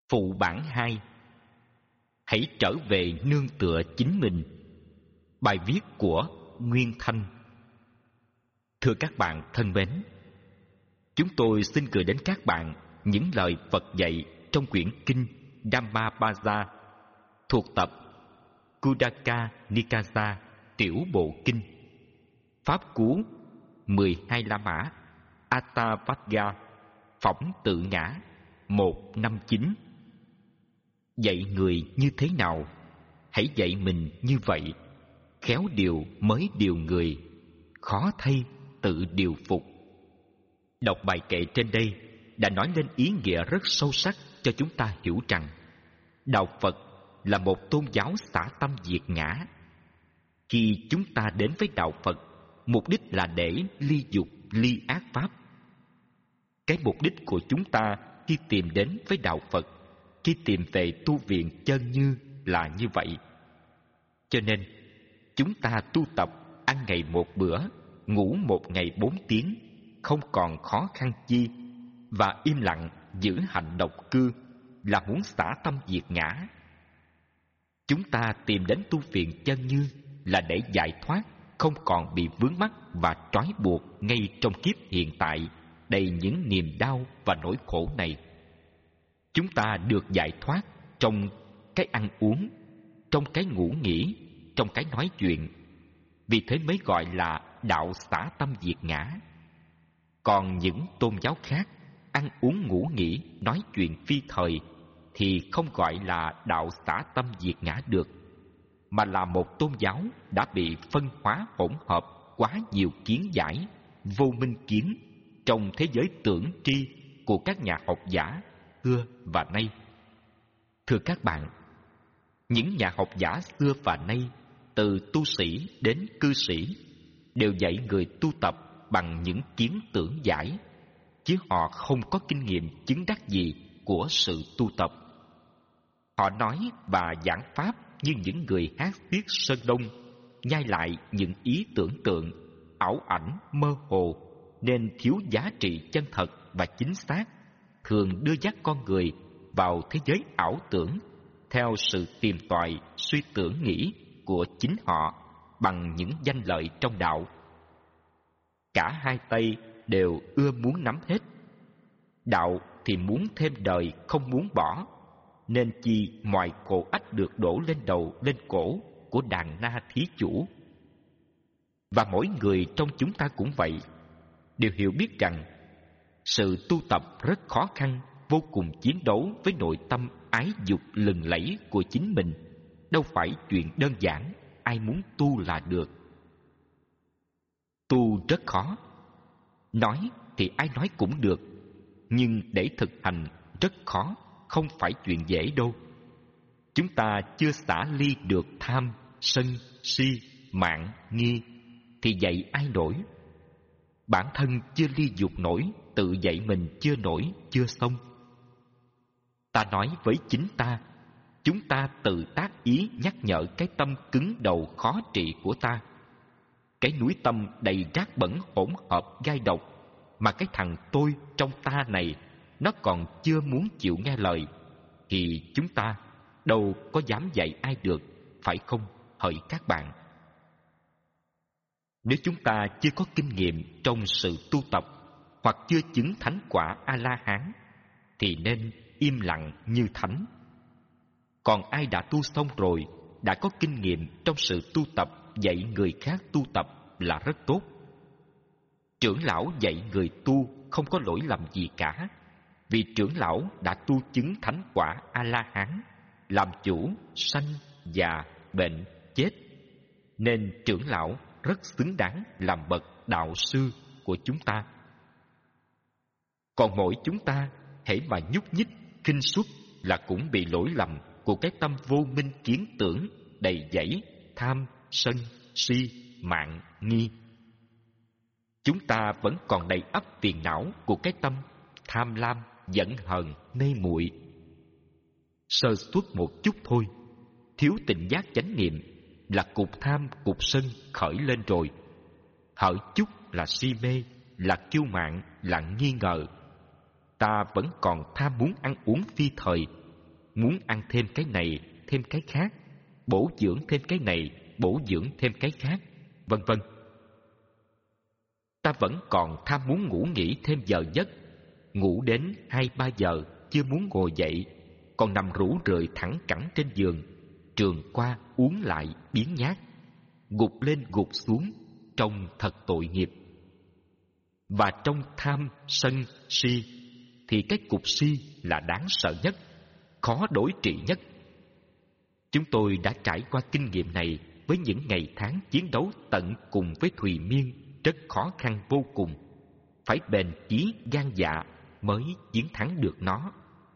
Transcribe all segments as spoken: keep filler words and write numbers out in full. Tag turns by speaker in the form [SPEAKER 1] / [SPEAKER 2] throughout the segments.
[SPEAKER 1] Phụ bản hai. Hãy trở về nương tựa chính mình. Bài viết của Nguyên Thanh. Thưa các bạn thân mến, chúng tôi xin gửi đến các bạn những lời Phật dạy trong quyển kinh Dhammapada thuộc tập Khuddaka Nikaya Tiểu Bộ Kinh, Pháp Cú mười hai La Mã Attavagga Phỏng Tự Ngã một năm chín. Dạy người như thế nào, hãy dạy mình như vậy. Khéo điều mới điều người, khó thay tự điều phục. Đọc bài kệ trên đây đã nói lên ý nghĩa rất sâu sắc cho chúng ta hiểu rằng Đạo Phật là một tôn giáo xả tâm diệt ngã. Khi chúng ta đến với Đạo Phật, mục đích là để ly dục, ly ác pháp. Cái mục đích của chúng ta khi tìm đến với Đạo Phật, khi tìm về tu viện Chân Như là như vậy. Cho nên, chúng ta tu tập ăn ngày một bữa, ngủ một ngày bốn tiếng, không còn khó khăn chi, và im lặng giữ hạnh độc cư là muốn xả tâm diệt ngã. Chúng ta tìm đến tu viện Chân Như là để giải thoát, không còn bị vướng mắc và trói buộc ngay trong kiếp hiện tại đầy những niềm đau và nỗi khổ này. Chúng ta được giải thoát trong cái ăn uống, trong cái ngủ nghỉ, trong cái nói chuyện. Vì thế mới gọi là đạo xả tâm diệt ngã. Còn những tôn giáo khác ăn uống ngủ nghỉ, nói chuyện phi thời thì không gọi là đạo xả tâm diệt ngã được, mà là một tôn giáo đã bị phân hóa hỗn hợp quá nhiều kiến giải, vô minh kiến trong thế giới tưởng tri của các nhà học giả xưa và nay. Thưa các bạn, những nhà học giả xưa và nay, từ tu sĩ đến cư sĩ, đều dạy người tu tập bằng những kiến tưởng giải, chứ họ không có kinh nghiệm chứng đắc gì của sự tu tập. Họ nói và giảng pháp như những người hát xiết Sơn Đông, nhai lại những ý tưởng tượng, ảo ảnh, mơ hồ, nên thiếu giá trị chân thật và chính xác, thường đưa dắt con người vào thế giới ảo tưởng theo sự tìm tòi, suy tưởng nghĩ của chính họ bằng những danh lợi trong đạo. Cả hai tay đều ưa muốn nắm hết. Đạo thì muốn thêm đời, không muốn bỏ, nên chi mọi khổ ách được đổ lên đầu, lên cổ của đàn na thí chủ. Và mỗi người trong chúng ta cũng vậy, đều hiểu biết rằng sự tu tập rất khó khăn, vô cùng chiến đấu với nội tâm ái dục lừng lẫy của chính mình, đâu phải chuyện đơn giản, ai muốn tu là được. Tu rất khó. Nói thì ai nói cũng được, nhưng để thực hành rất khó, không phải chuyện dễ đâu. Chúng ta chưa xả ly được tham, sân, si, mạng, nghi, thì dạy ai nổi. Bản thân chưa ly dục nổi, tự dạy mình chưa nổi, chưa xong. Ta nói với chính ta, chúng ta tự tác ý nhắc nhở cái tâm cứng đầu khó trị của ta. Cái núi tâm đầy rác bẩn hỗn hợp gai độc, mà cái thằng tôi trong ta này nó còn chưa muốn chịu nghe lời, thì chúng ta đâu có dám dạy ai được, phải không hỡi các bạn? Nếu chúng ta chưa có kinh nghiệm trong sự tu tập, hoặc chưa chứng thánh quả A-la-hán, thì nên im lặng như thánh. Còn ai đã tu xong rồi, đã có kinh nghiệm trong sự tu tập, dạy người khác tu tập là rất tốt. Trưởng lão dạy người tu không có lỗi lầm gì cả, vì trưởng lão đã tu chứng thánh quả A-la-hán, làm chủ sanh, già, bệnh, chết, nên trưởng lão rất xứng đáng làm bậc đạo sư của chúng ta. Còn mỗi chúng ta hễ mà nhúc nhích, khinh suất là cũng bị lỗi lầm của cái tâm vô minh kiến tưởng đầy dẫy tham, sân, si, mạng, nghi. Chúng ta vẫn còn đầy ắp phiền não của cái tâm tham lam, giận hờn, mê muội. Sơ suất một chút thôi, thiếu tỉnh giác chánh niệm là cục tham, cục sân khởi lên rồi. Hở chút là si mê, là kiêu mạn, là nghi ngờ. Ta vẫn còn tham muốn ăn uống phi thời, muốn ăn thêm cái này, thêm cái khác, bổ dưỡng thêm cái này, bổ dưỡng thêm cái khác, vân vân. Ta vẫn còn tham muốn ngủ nghỉ thêm giờ giấc, ngủ đến hai ba giờ chưa muốn ngồi dậy, còn nằm rũ rượi thẳng cẳng trên giường, trường qua uống lại biếng nhác, gục lên gục xuống, trông thật tội nghiệp. Và trong tham sân si thì cái cục si là đáng sợ nhất, khó đối trị nhất. Chúng tôi đã trải qua kinh nghiệm này với những ngày tháng chiến đấu tận cùng với Thùy Miên, rất khó khăn vô cùng, phải bền chí gan dạ mới chiến thắng được nó.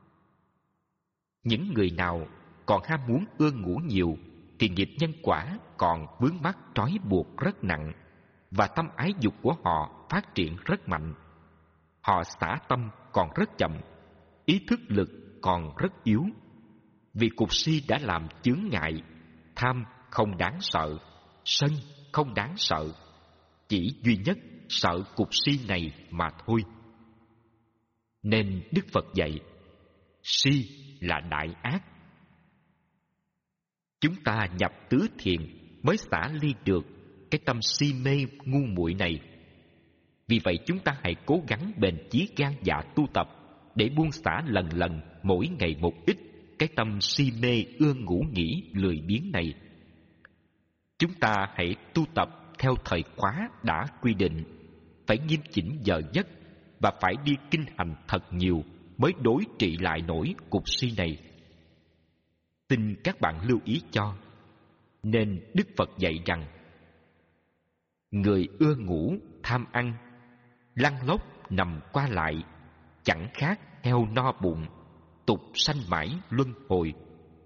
[SPEAKER 1] Những người nào còn ham muốn ưa ngủ nhiều thì nghiệp nhân quả còn vướng mắc trói buộc rất nặng, và tâm ái dục của họ phát triển rất mạnh. Họ xả tâm còn rất chậm, ý thức lực còn rất yếu. Vì cục si đã làm chướng ngại, tham không đáng sợ, sân không đáng sợ, chỉ duy nhất sợ cục si này mà thôi. Nên Đức Phật dạy, si là đại ác. Chúng ta nhập tứ thiền mới xả ly được cái tâm si mê ngu muội này. Vì vậy chúng ta hãy cố gắng bền chí gan dạ tu tập để buông xả lần lần mỗi ngày một ít cái tâm si mê ưa ngủ nghỉ lười biếng này. Chúng ta hãy tu tập theo thời khóa đã quy định, phải nghiêm chỉnh giờ giấc và phải đi kinh hành thật nhiều mới đối trị lại nổi cục si này. Xin các bạn lưu ý cho. Nên Đức Phật dạy rằng, người ưa ngủ, tham ăn, lăn lóc nằm qua lại, chẳng khác heo no bụng, tục sanh mãi luân hồi.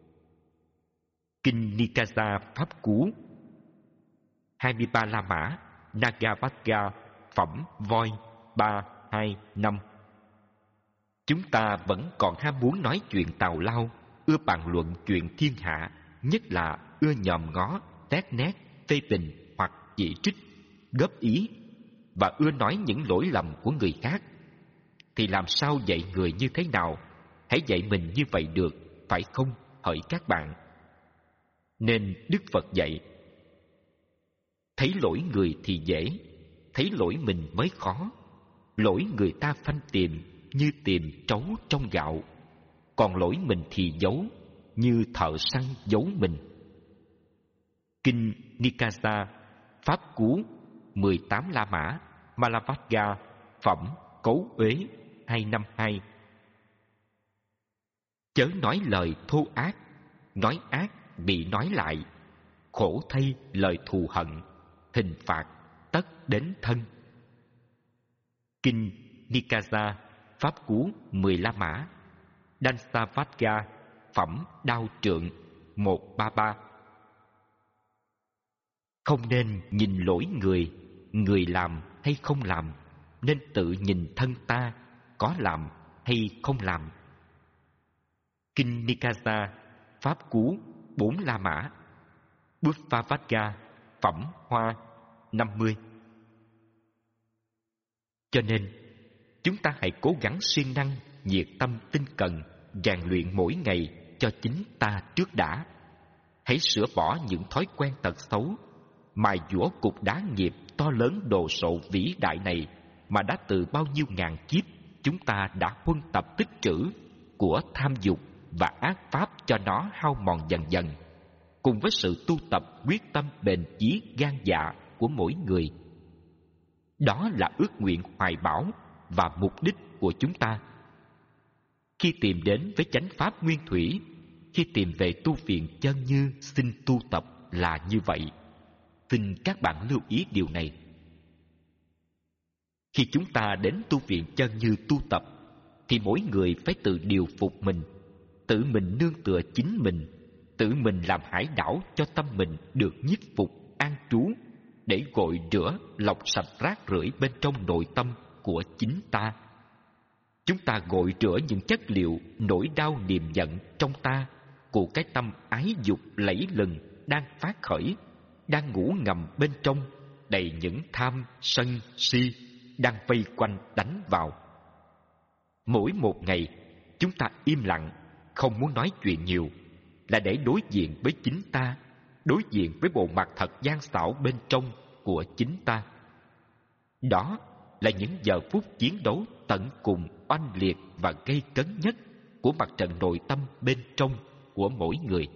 [SPEAKER 1] Kinh Nikasa Pháp Cú, hai mươi ba La Mã, Nagavagga, phẩm voi ba hai năm. Chúng ta vẫn còn ham muốn nói chuyện tào lao, ưa bàn luận chuyện thiên hạ, nhất là ưa nhòm ngó, tét nét, phê bình hoặc chỉ trích, góp ý, và ưa nói những lỗi lầm của người khác. Thì làm sao dạy người như thế nào? Hãy dạy mình như vậy được, phải không, hỡi các bạn? Nên Đức Phật dạy, thấy lỗi người thì dễ, thấy lỗi mình mới khó. Lỗi người ta phanh tìm như tìm trấu trong gạo, còn lỗi mình thì giấu như thợ săn giấu mình. Kinh Nikasa Pháp Cú mười tám La Mã, Malavagga, phẩm Cấu Uế hai năm hai. Chớ nói lời thô ác, nói ác bị nói lại, khổ thay lời thù hận, hình phạt tất đến thân. Kinh Nikasa Pháp Cú mười La Mã, Dansavagga, phẩm Đao Trượng một ba ba. Không nên nhìn lỗi người, người làm hay không làm, nên tự nhìn thân ta có làm hay không làm. Kinh Nikasa Pháp Cú bốn La Mã, Buddhavagga, phẩm Hoa năm mươi. Cho nên chúng ta hãy cố gắng siêng năng, nhiệt tâm tinh cần, rèn luyện mỗi ngày cho chính ta trước đã. Hãy sửa bỏ những thói quen tật xấu, mài dũa cục đá nghiệp to lớn đồ sộ vĩ đại này mà đã từ bao nhiêu ngàn kiếp chúng ta đã huân tập tích trữ của tham dục và ác pháp cho nó hao mòn dần dần, cùng với sự tu tập quyết tâm bền chí gan dạ của mỗi người. Đó là ước nguyện hoài bão và mục đích của chúng ta. Khi tìm đến với chánh pháp nguyên thủy, khi tìm về tu viện chân như xin tu tập là như vậy. Xin các bạn lưu ý điều này. Khi chúng ta đến tu viện chân như tu tập, thì mỗi người phải tự điều phục mình, tự mình nương tựa chính mình, tự mình làm hải đảo cho tâm mình được nhiếp phục, an trú, để gội rửa, lọc sạch rác rưởi bên trong nội tâm của chính ta. Chúng ta gội rửa những chất liệu nỗi đau niềm giận trong ta của cái tâm ái dục lẫy lừng đang phát khởi, đang ngủ ngầm bên trong, đầy những tham, sân, si đang vây quanh đánh vào. Mỗi một ngày chúng ta im lặng, không muốn nói chuyện nhiều là để đối diện với chính ta, đối diện với bộ mặt thật gian xảo bên trong của chính ta. Đó là những giờ phút chiến đấu tận cùng, oanh liệt và gây cấn nhất của mặt trận nội tâm bên trong của mỗi người.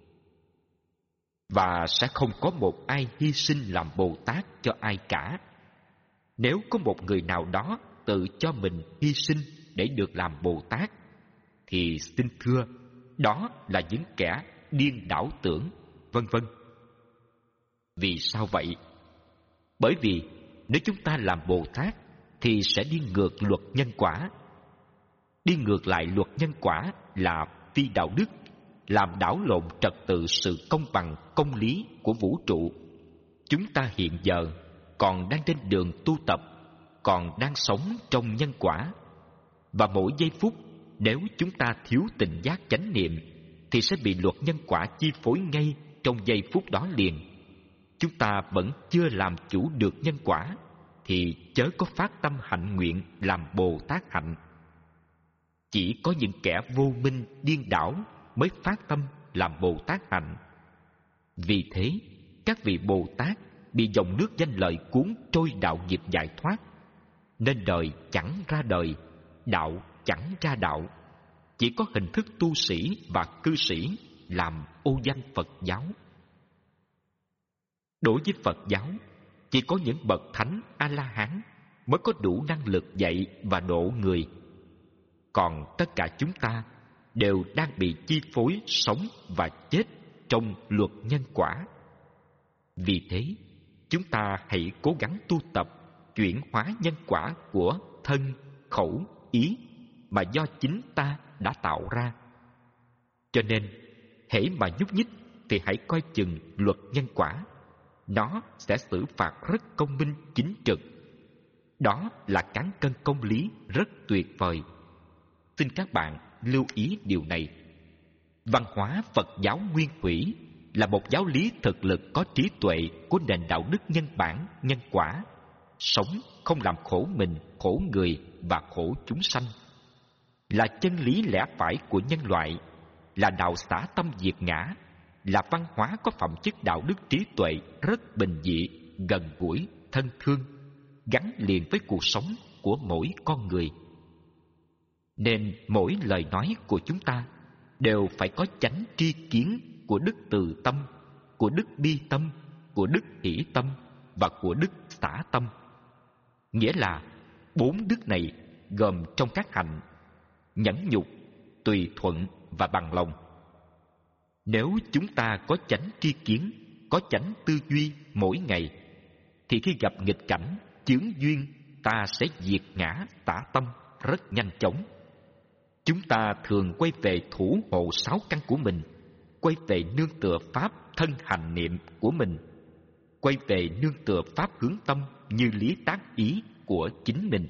[SPEAKER 1] Và sẽ không có một ai hy sinh làm Bồ Tát cho ai cả. Nếu có một người nào đó tự cho mình hy sinh để được làm Bồ Tát, thì xin thưa, đó là những kẻ điên đảo tưởng, vân vân. Vì sao vậy? Bởi vì nếu chúng ta làm Bồ Tát thì sẽ đi ngược luật nhân quả. Đi ngược lại luật nhân quả là phi đạo đức, làm đảo lộn trật tự sự công bằng, công lý của vũ trụ. Chúng ta hiện giờ còn đang trên đường tu tập, còn đang sống trong nhân quả. Và mỗi giây phút nếu chúng ta thiếu tỉnh giác chánh niệm thì sẽ bị luật nhân quả chi phối ngay trong giây phút đó liền. Chúng ta vẫn chưa làm chủ được nhân quả thì chớ có phát tâm hạnh nguyện làm Bồ Tát hạnh. Chỉ có những kẻ vô minh điên đảo mới phát tâm làm Bồ Tát hạnh. Vì thế, các vị Bồ Tát bị dòng nước danh lợi cuốn trôi đạo nghiệp giải thoát, nên đời chẳng ra đời, đạo chẳng ra đạo. Chỉ có hình thức tu sĩ và cư sĩ làm ô danh Phật giáo. Đối với Phật giáo, chỉ có những bậc thánh A-la-hán mới có đủ năng lực dạy và độ người. Còn tất cả chúng ta đều đang bị chi phối sống và chết trong luật nhân quả. Vì thế, chúng ta hãy cố gắng tu tập chuyển hóa nhân quả của thân, khẩu, ý mà do chính ta đã tạo ra. Cho nên, hễ mà nhúc nhích thì hãy coi chừng luật nhân quả. Nó sẽ xử phạt rất công minh chính trực. Đó là cán cân công lý rất tuyệt vời. Xin các bạn lưu ý điều này. Văn hóa Phật giáo nguyên thủy là một giáo lý thực lực có trí tuệ của nền đạo đức nhân bản, nhân quả, sống không làm khổ mình, khổ người và khổ chúng sanh. Là chân lý lẽ phải của nhân loại, là đạo xả tâm diệt ngã, là văn hóa có phẩm chất đạo đức trí tuệ rất bình dị, gần gũi, thân thương, gắn liền với cuộc sống của mỗi con người. Nên mỗi lời nói của chúng ta đều phải có chánh tri kiến của đức từ tâm, của đức bi tâm, của đức hỷ tâm và của đức xả tâm. Nghĩa là bốn đức này gồm trong các hạnh nhẫn nhục, tùy thuận và bằng lòng. Nếu chúng ta có chánh tri kiến, có chánh tư duy mỗi ngày, thì khi gặp nghịch cảnh, chướng duyên, ta sẽ diệt ngã xả tâm rất nhanh chóng. Chúng ta thường quay về thủ hộ sáu căn của mình, quay về nương tựa pháp thân hành niệm của mình, quay về nương tựa pháp hướng tâm như lý tác ý của chính mình.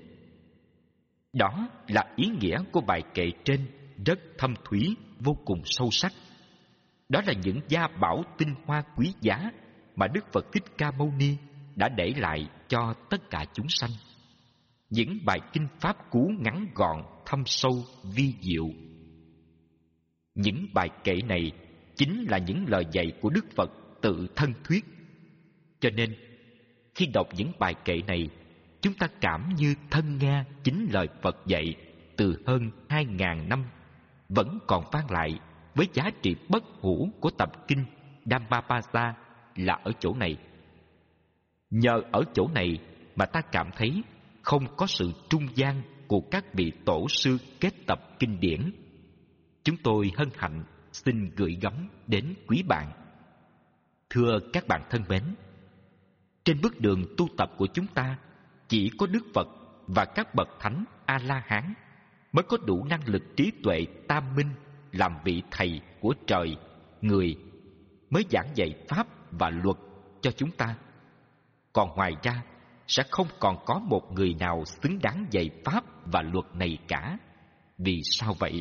[SPEAKER 1] Đó là ý nghĩa của bài kệ trên, rất thâm thúy, vô cùng sâu sắc. Đó là những gia bảo tinh hoa quý giá mà Đức Phật Thích Ca Mâu Ni đã để lại cho tất cả chúng sanh. Những bài kinh pháp cú ngắn gọn, thâm sâu, vi diệu. Những bài kệ này chính là những lời dạy của Đức Phật tự thân thuyết. Cho nên, khi đọc những bài kệ này, chúng ta cảm như thân nghe chính lời Phật dạy từ hơn hai ngàn năm, vẫn còn vang lại với giá trị bất hủ của tập kinh Dhammapada là ở chỗ này. Nhờ ở chỗ này mà ta cảm thấy không có sự trung gian của các vị tổ sư kết tập kinh điển. Chúng tôi hân hạnh xin gửi gắm đến quý bạn. Thưa các bạn thân mến, trên bước đường tu tập của chúng ta, chỉ có Đức Phật và các bậc thánh A-la-hán mới có đủ năng lực trí tuệ tam minh làm vị thầy của trời, người, mới giảng dạy pháp và luật cho chúng ta. Còn ngoài ra, sẽ không còn có một người nào xứng đáng dạy pháp và luật này cả. Vì sao vậy?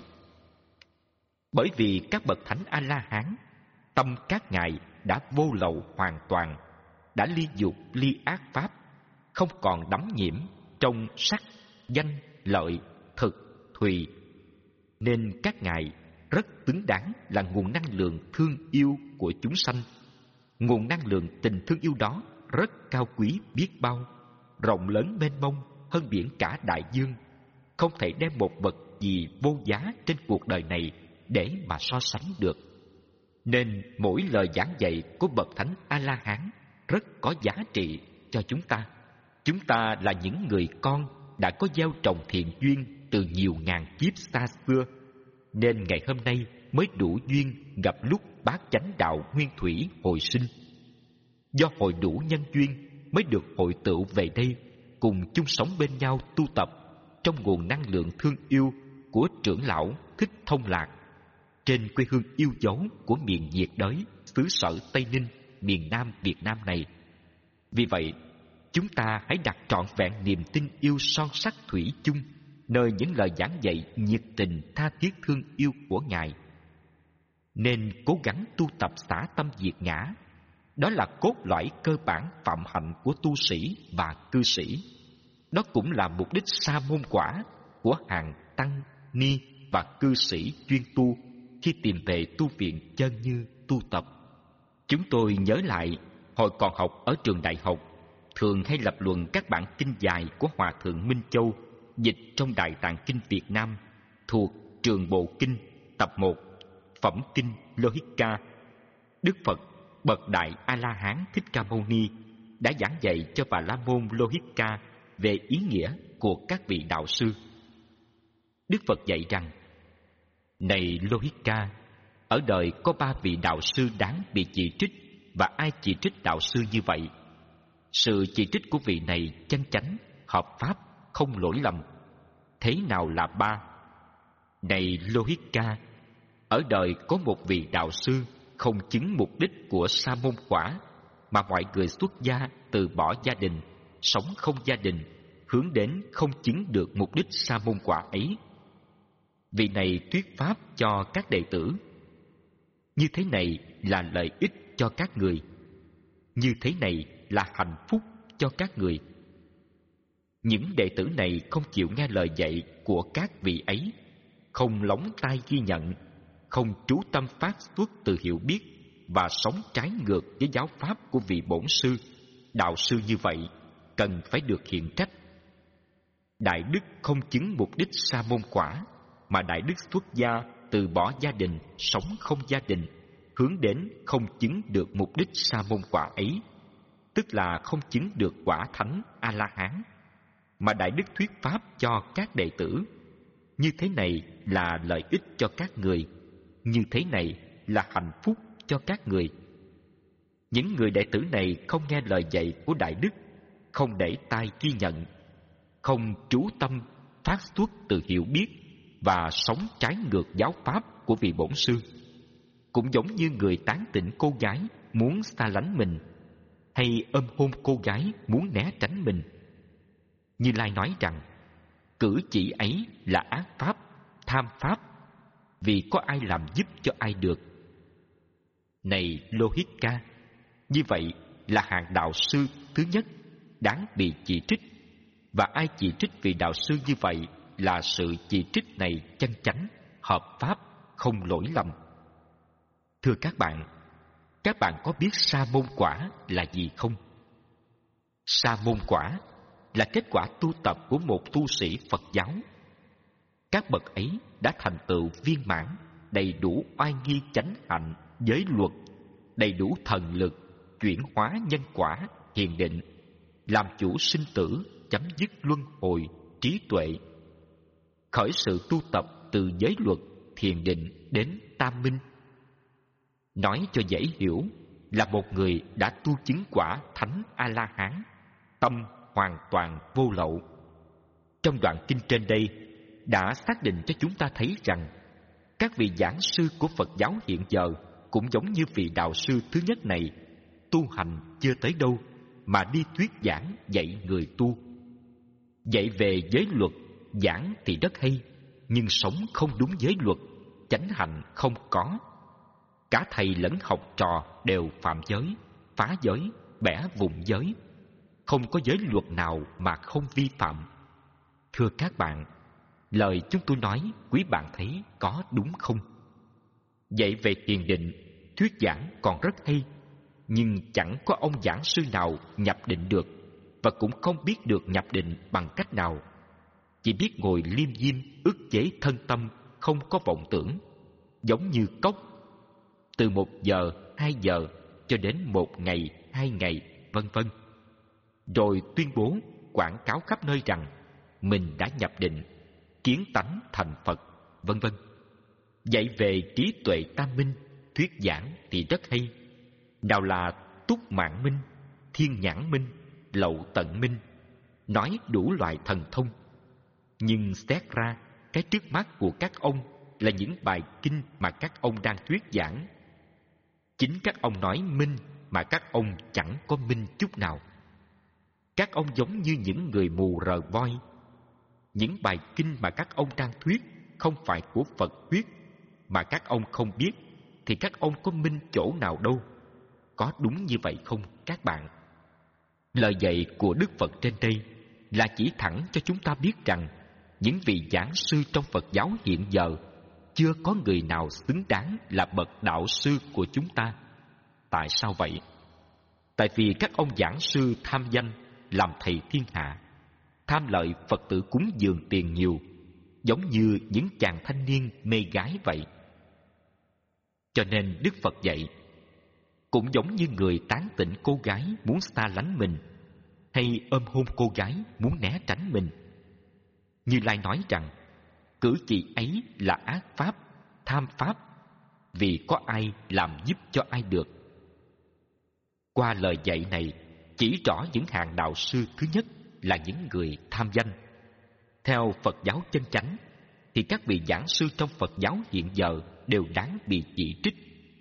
[SPEAKER 1] Bởi vì các bậc thánh A-la-hán, tâm các ngài đã vô lậu hoàn toàn, đã ly dục ly ác pháp, không còn đắm nhiễm trong sắc, danh, lợi, thực, thùy, nên các ngài rất xứng đáng là nguồn năng lượng thương yêu của chúng sanh. Nguồn năng lượng tình thương yêu đó rất cao quý biết bao, rộng lớn mênh mông hơn biển cả đại dương, không thể đem một vật gì vô giá trên cuộc đời này để mà so sánh được. Nên mỗi lời giảng dạy của bậc thánh A-la-hán rất có giá trị cho chúng ta. Chúng ta là những người con đã có gieo trồng thiện duyên từ nhiều ngàn kiếp xa xưa, nên ngày hôm nay mới đủ duyên gặp lúc bát chánh đạo nguyên thủy hồi sinh. Do hội đủ nhân duyên mới được hội tụ về đây, cùng chung sống bên nhau tu tập trong nguồn năng lượng thương yêu của trưởng lão Thích Thông Lạc trên quê hương yêu dấu của miền nhiệt đới xứ sở Tây Ninh, miền Nam Việt Nam này. Vì vậy, chúng ta hãy đặt trọn vẹn niềm tin yêu son sắt thủy chung nơi những lời giảng dạy nhiệt tình tha thiết thương yêu của Ngài. Nên cố gắng tu tập xả tâm diệt ngã. Đó là cốt lõi cơ bản phạm hạnh của tu sĩ và cư sĩ. Đó cũng là mục đích sa môn quả của hàng tăng, ni và cư sĩ chuyên tu khi tìm về tu viện Chân Như tu tập. Chúng tôi nhớ lại, hồi còn học ở trường đại học, thường hay lập luận các bản kinh dài của Hòa Thượng Minh Châu dịch trong Đại Tạng Kinh Việt Nam thuộc Trường Bộ Kinh tập một, Phẩm Kinh Lohika. Đức Phật bậc Đại A-la-hán Thích Ca Mâu Ni đã giảng dạy cho Bà La Môn Lohika về ý nghĩa của các vị đạo sư. Đức Phật dạy rằng: Này Lohika, ở đời có ba vị đạo sư đáng bị chỉ trích, và ai chỉ trích đạo sư như vậy? Sự chỉ trích của vị này chân chánh, hợp pháp, không lỗi lầm. Thế nào là ba? Này Lohika, ở đời có một vị đạo sư không chứng mục đích của sa môn quả, mà mọi người xuất gia từ bỏ gia đình, sống không gia đình, hướng đến không chứng được mục đích sa môn quả ấy. Vị này thuyết pháp cho các đệ tử. Như thế này là lợi ích cho các người. Như thế này là hạnh phúc cho các người. Những đệ tử này không chịu nghe lời dạy của các vị ấy, không lóng tai ghi nhận, không chú tâm phát xuất từ hiểu biết và sống trái ngược với giáo pháp của vị bổn sư. Đạo sư như vậy cần phải được khiển trách. Đại đức không chứng mục đích sa môn quả, mà đại đức xuất gia từ bỏ gia đình, sống không gia đình, hướng đến không chứng được mục đích sa môn quả ấy, tức là không chứng được quả thánh A-la-hán, mà đại đức thuyết pháp cho các đệ tử. Như thế này là lợi ích cho các người. Như thế này là hạnh phúc cho các người. Những người đệ tử này không nghe lời dạy của đại đức, không để tai ghi nhận, không chú tâm phát xuất từ hiểu biết và sống trái ngược giáo pháp của vị bổn sư. Cũng giống như người tán tỉnh cô gái muốn xa lánh mình, hay ôm hôn cô gái muốn né tránh mình. Như Lai nói rằng, cử chỉ ấy là ác pháp, tham pháp, vì có ai làm giúp cho ai được. Này Lohika, như vậy là hạng đạo sư thứ nhất đáng bị chỉ trích, và ai chỉ trích vị đạo sư như vậy là sự chỉ trích này chân chánh, hợp pháp, không lỗi lầm. Thưa các bạn, các bạn có biết sa môn quả là gì không? Sa môn quả là kết quả tu tập của một tu sĩ Phật giáo. Các bậc ấy đã thành tựu viên mãn, đầy đủ oai nghi chánh hạnh, giới luật, đầy đủ thần lực, chuyển hóa nhân quả, hiền định, làm chủ sinh tử, chấm dứt luân hồi, trí tuệ. Khởi sự tu tập từ giới luật, thiền định đến tam minh. Nói cho dễ hiểu là một người đã tu chứng quả thánh A-la-hán, tâm hoàn toàn vô lậu. Trong đoạn kinh trên đây đã xác định cho chúng ta thấy rằng các vị giảng sư của Phật giáo hiện giờ cũng giống như vị đạo sư thứ nhất này, tu hành chưa tới đâu mà đi thuyết giảng dạy người tu. Dạy về giới luật, giảng thì rất hay, nhưng sống không đúng giới luật, chánh hạnh không có. Cả thầy lẫn học trò đều phạm giới, phá giới, bẻ vùng giới. Không có giới luật nào mà không vi phạm. Thưa các bạn, lời chúng tôi nói quý bạn thấy có đúng không? Dạy về thiền định, thuyết giảng còn rất hay, nhưng chẳng có ông giảng sư nào nhập định được, và cũng không biết được nhập định bằng cách nào. Chỉ biết ngồi liêm diêm ức chế thân tâm, không có vọng tưởng, giống như cốc, từ một giờ, hai giờ cho đến một ngày, hai ngày, vân vân. Rồi tuyên bố, quảng cáo khắp nơi rằng mình đã nhập định, kiến tánh thành Phật, vân vân. Dạy về trí tuệ tam minh, thuyết giảng thì rất hay. Nào là túc mạng minh, thiên nhãn minh, lậu tận minh, nói đủ loại thần thông. Nhưng xét ra, cái trước mắt của các ông là những bài kinh mà các ông đang thuyết giảng. Chính các ông nói minh mà các ông chẳng có minh chút nào. Các ông giống như những người mù rờ voi. Những bài kinh mà các ông đang thuyết không phải của Phật thuyết, mà các ông không biết, thì các ông có minh chỗ nào đâu. Có đúng như vậy không các bạn? Lời dạy của Đức Phật trên đây là chỉ thẳng cho chúng ta biết rằng những vị giảng sư trong Phật giáo hiện giờ chưa có người nào xứng đáng là bậc đạo sư của chúng ta. Tại sao vậy? Tại vì các ông giảng sư tham danh làm thầy thiên hạ, tham lợi Phật tử cúng dường tiền nhiều, giống như những chàng thanh niên mê gái vậy. Cho nên Đức Phật dạy, cũng giống như người tán tỉnh cô gái muốn xa lánh mình, hay ôm hôn cô gái muốn né tránh mình. Như Lai nói rằng, cử chỉ ấy là ác pháp, tham pháp, vì có ai làm giúp cho ai được. Qua lời dạy này, chỉ rõ những hàng đạo sư thứ nhất là những người tham danh. Theo Phật giáo chân chánh, thì các vị giảng sư trong Phật giáo hiện giờ đều đáng bị chỉ trích.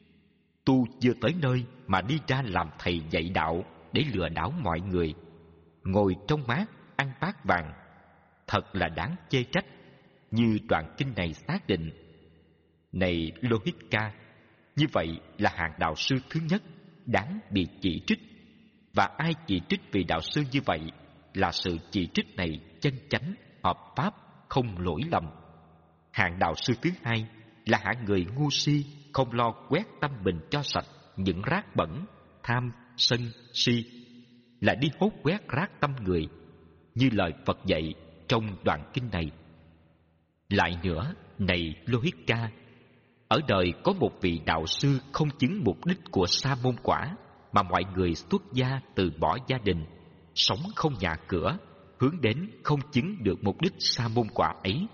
[SPEAKER 1] Tu chưa tới nơi mà đi ra làm thầy dạy đạo để lừa đảo mọi người, ngồi trong mát ăn bát vàng, thật là đáng chê trách, như đoạn kinh này xác định. Này Lohika, như vậy là hàng đạo sư thứ nhất đáng bị chỉ trích, và ai chỉ trích vị đạo sư như vậy là sự chỉ trích này chân chánh, hợp pháp, không lỗi lầm. Hạng đạo sư thứ hai là hạng người ngu si, không lo quét tâm mình cho sạch những rác bẩn, tham, sân, si, là đi hốt quét rác tâm người, như lời Phật dạy trong đoạn kinh này. Lại nữa, này Lohika, ở đời có một vị đạo sư không chứng mục đích của sa môn quả, mà mọi người xuất gia từ bỏ gia đình, sống không nhà cửa, hướng đến không chứng được mục đích sa môn quả ấy.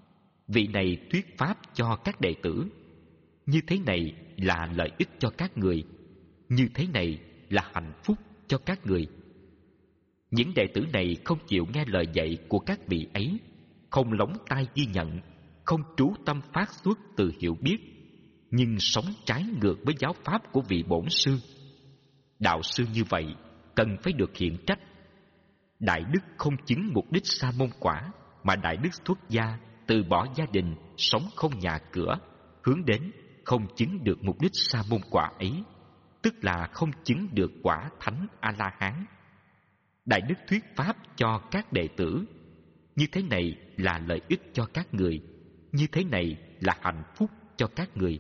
[SPEAKER 1] Vị này thuyết pháp cho các đệ tử. Như thế này là lợi ích cho các người, như thế này là hạnh phúc cho các người. Những đệ tử này không chịu nghe lời dạy của các vị ấy, không lóng tai ghi nhận, không trú tâm phát xuất từ hiểu biết, nhưng sống trái ngược với giáo pháp của vị bổn sư. Đạo sư như vậy cần phải được khiển trách. Đại đức không chứng mục đích sa môn quả, mà đại đức xuất gia, từ bỏ gia đình, sống không nhà cửa, hướng đến không chứng được mục đích sa môn quả ấy, tức là không chứng được quả thánh A-la-hán. Đại đức thuyết pháp cho các đệ tử. Như thế này là lợi ích cho các người, như thế này là hạnh phúc cho các người.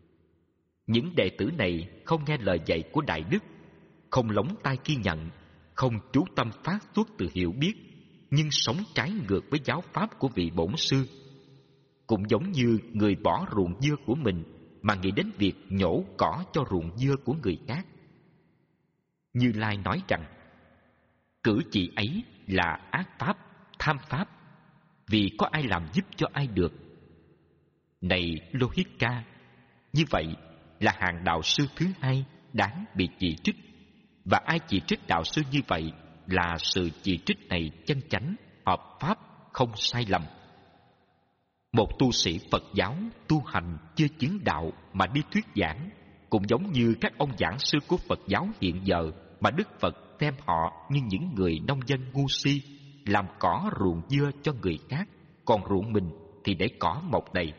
[SPEAKER 1] Những đệ tử này không nghe lời dạy của đại đức, không lóng tai ghi nhận, không trú tâm phát xuất từ hiểu biết, nhưng sống trái ngược với giáo pháp của vị bổn sư. Cũng giống như người bỏ ruộng dưa của mình mà nghĩ đến việc nhổ cỏ cho ruộng dưa của người khác. Như Lai nói rằng, cử chỉ ấy là ác pháp, tham pháp, vì có ai làm giúp cho ai được. Này Lohika, như vậy là hàng đạo sư thứ hai đáng bị chỉ trích, và ai chỉ trích đạo sư như vậy là sự chỉ trích này chân chánh, hợp pháp, không sai lầm. Một tu sĩ Phật giáo tu hành chưa chứng đạo mà đi thuyết giảng, cũng giống như các ông giảng sư của Phật giáo hiện giờ mà Đức Phật xem họ như những người nông dân ngu si, làm cỏ ruộng dưa cho người khác, còn ruộng mình thì để cỏ mọc đầy.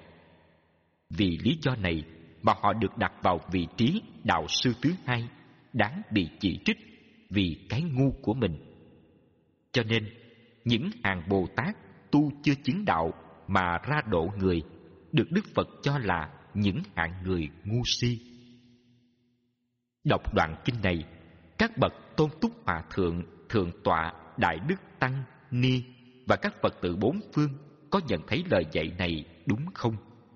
[SPEAKER 1] Vì lý do này mà họ được đặt vào vị trí đạo sư thứ hai, đáng bị chỉ trích vì cái ngu của mình. Cho nên, những hàng Bồ Tát tu chưa chứng đạo mà ra độ người, được Đức Phật cho là những hạng người ngu si. Đọc đoạn kinh này, các bậc Tôn Túc Hòa Thượng, Thượng Tọa, Đại Đức Tăng, Ni và các Phật tử bốn phương có nhận thấy lời dạy này đúng không?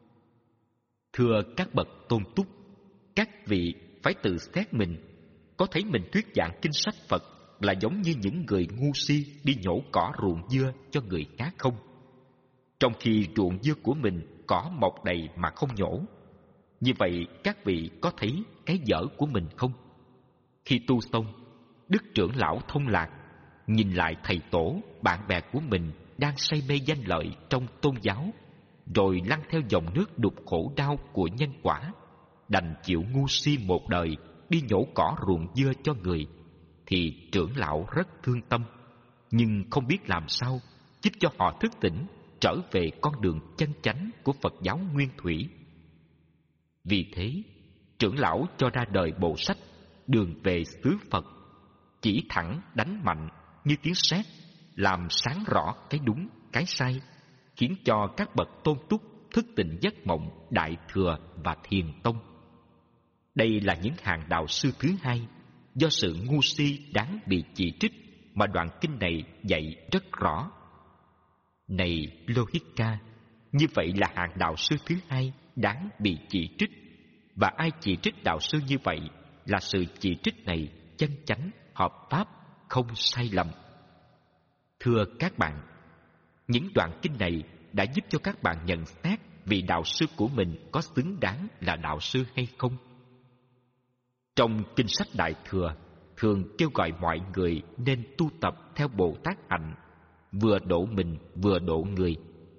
[SPEAKER 1] Thưa các bậc Tôn Túc, các vị phải tự xét mình, có thấy mình thuyết giảng kinh sách Phật là giống như những người ngu si đi nhổ cỏ ruộng dưa cho người khác không? Trong khi ruộng dưa của mình cỏ mọc đầy mà không nhổ. Như vậy các vị có thấy cái dở của mình không? Khi tu xong, đức trưởng lão Thông Lạc nhìn lại thầy tổ, bạn bè của mình đang say mê danh lợi trong tôn giáo, rồi lăn theo dòng nước đục khổ đau của nhân quả, đành chịu ngu si một đời đi nhổ cỏ ruộng dưa cho người, thì trưởng lão rất thương tâm, nhưng không biết làm sao giúp cho họ thức tỉnh trở về con đường chân chánh của Phật giáo nguyên thủy. Vì thế, trưởng lão cho ra đời bộ sách Đường về xứ Phật, chỉ thẳng đánh mạnh như tiếng sét, làm sáng rõ cái đúng cái sai, khiến cho các bậc tôn túc thức tỉnh giấc mộng Đại Thừa và Thiền Tông. Đây là những hàng đạo sư thứ hai do sự ngu si đáng bị chỉ trích mà đoạn kinh này dạy rất rõ. Này Lohika, như vậy là hàng đạo sư thứ hai đáng bị chỉ trích, và ai chỉ trích đạo sư như vậy là sự chỉ trích này chân chánh, hợp pháp, không sai lầm. Thưa các bạn, những đoạn kinh này đã giúp cho các bạn nhận xét vị đạo sư của mình có xứng đáng là đạo sư hay không. Trong kinh sách Đại Thừa thường kêu gọi mọi người nên tu tập theo Bồ Tát hạnh, vừa độ mình vừa độ người.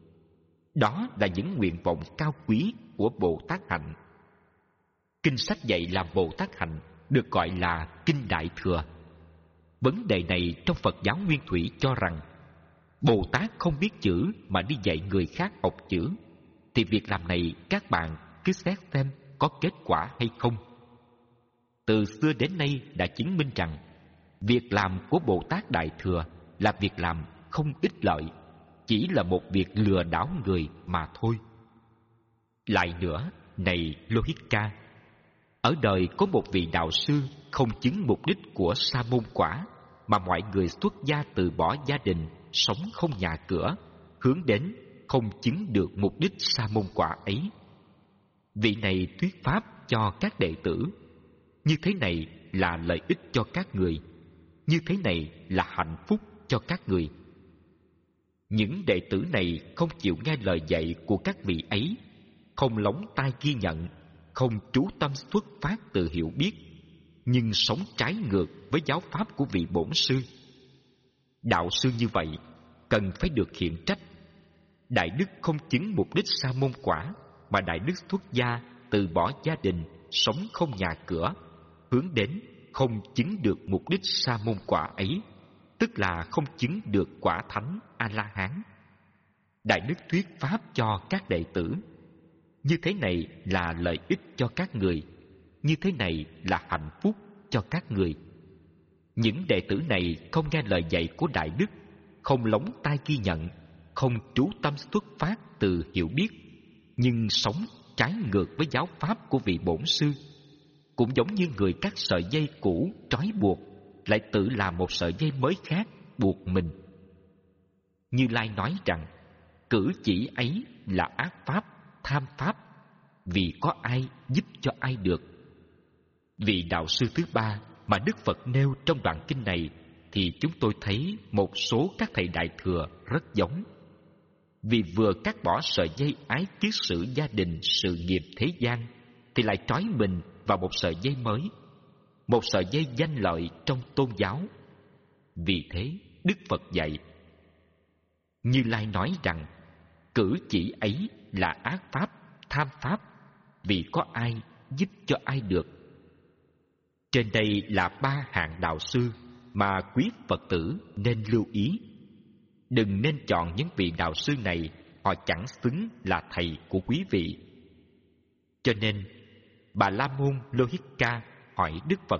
[SPEAKER 1] Đó là những nguyện vọng cao quý của Bồ Tát hạnh. Kinh sách dạy làm Bồ Tát hạnh được gọi là Kinh Đại Thừa. Vấn đề này trong Phật giáo nguyên thủy cho rằng Bồ Tát không biết chữ mà đi dạy người khác học chữ, thì việc làm này các bạn cứ xét xem có kết quả hay không. Từ xưa đến nay đã chứng minh rằng việc làm của Bồ Tát Đại Thừa là việc làm không ích lợi, chỉ là một việc lừa đảo người mà thôi. Lại nữa, này Lohika, ở đời có một vị đạo sư không chứng mục đích của sa môn quả, mà mọi người xuất gia từ bỏ gia đình, sống không nhà cửa, hướng đến không chứng được mục đích sa môn quả ấy. Vị này thuyết pháp cho các đệ tử, như thế này là lợi ích cho các người, như thế này là hạnh phúc cho các người. Những đệ tử này không chịu nghe lời dạy của các vị ấy, không lóng tai ghi nhận, không chú tâm xuất phát từ hiểu biết, nhưng sống trái ngược với giáo pháp của vị bổn sư. Đạo sư như vậy cần phải được khiển trách. Đại đức không chứng mục đích sa môn quả, mà đại đức xuất gia từ bỏ gia đình, sống không nhà cửa, hướng đến không chứng được mục đích sa môn quả ấy, tức là không chứng được quả thánh A-la-hán. Đại đức thuyết pháp cho các đệ tử, như thế này là lợi ích cho các người, như thế này là hạnh phúc cho các người. Những đệ tử này không nghe lời dạy của đại đức, không lóng tai ghi nhận, không chú tâm xuất phát từ hiểu biết, nhưng sống trái ngược với giáo pháp của vị bổn sư. Cũng giống như người cắt sợi dây cũ trói buộc, lại tự làm một sợi dây mới khác buộc mình. Như Lai nói rằng cử chỉ ấy là ác pháp, tham pháp, vì có ai giúp cho ai được. Vị đạo sư thứ ba mà Đức Phật nêu trong đoạn kinh này thì chúng tôi thấy một số các thầy Đại Thừa rất giống. Vì vừa cắt bỏ sợi dây ái kiết sử gia đình, sự nghiệp thế gian, thì lại trói mình vào một sợi dây mới, một sợi dây danh lợi trong tôn giáo. Vì thế Đức Phật dạy, Như Lai nói rằng cử chỉ ấy là ác pháp, tham pháp, vì có ai giúp cho ai được. Trên đây là ba hạng đạo sư mà quý Phật tử nên lưu ý. Đừng nên chọn những vị đạo sư này, họ chẳng xứng là thầy của quý vị. Cho nên Bà La Môn Lohika hỏi Đức Phật: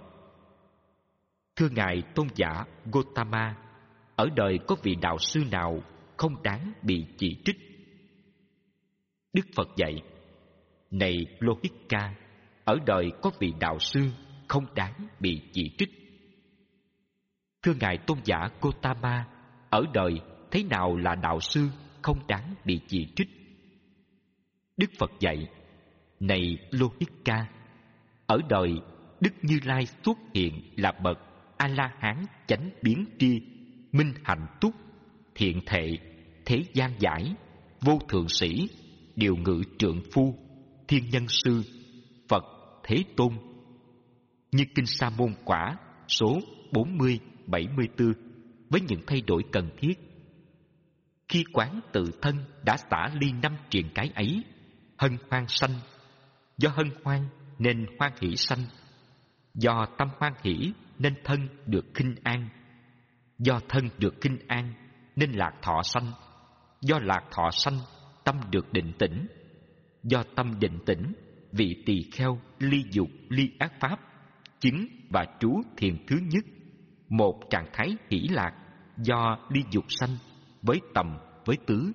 [SPEAKER 1] Thưa Ngài Tôn giả Gotama, ở đời có vị đạo sư nào không đáng bị chỉ trích? Đức Phật dạy: Này Lohika, ở đời có vị đạo sư không đáng bị chỉ trích. Thưa ngài tôn giả Gotama, ở đời thế nào là đạo sư không đáng bị chỉ trích? Đức Phật dạy: Này Lohika, ở đời Đức Như Lai xuất hiện là bậc A La Hán chánh biến tri, minh hạnh túc, thiện thệ, thế gian giải, vô thượng sĩ, điều ngự trượng phu, thiên nhân sư, Phật Thế Tôn. Như kinh Sa môn quả số bốn mươi bảy mươi tư, với những thay đổi cần thiết. Khi quán tự thân đã xả ly năm triền cái ấy, hân hoan sanh. Do hân hoan nên hoan hỷ sanh. Do tâm hoan hỷ nên thân được khinh an. Do thân được khinh an nên lạc thọ sanh. Do lạc thọ sanh, tâm được định tĩnh. Do tâm định tĩnh, vị tỳ kheo ly dục ly ác pháp, chứng và trú thiền thứ nhất, một trạng thái hỷ lạc do ly dục sanh, với tầm với tứ.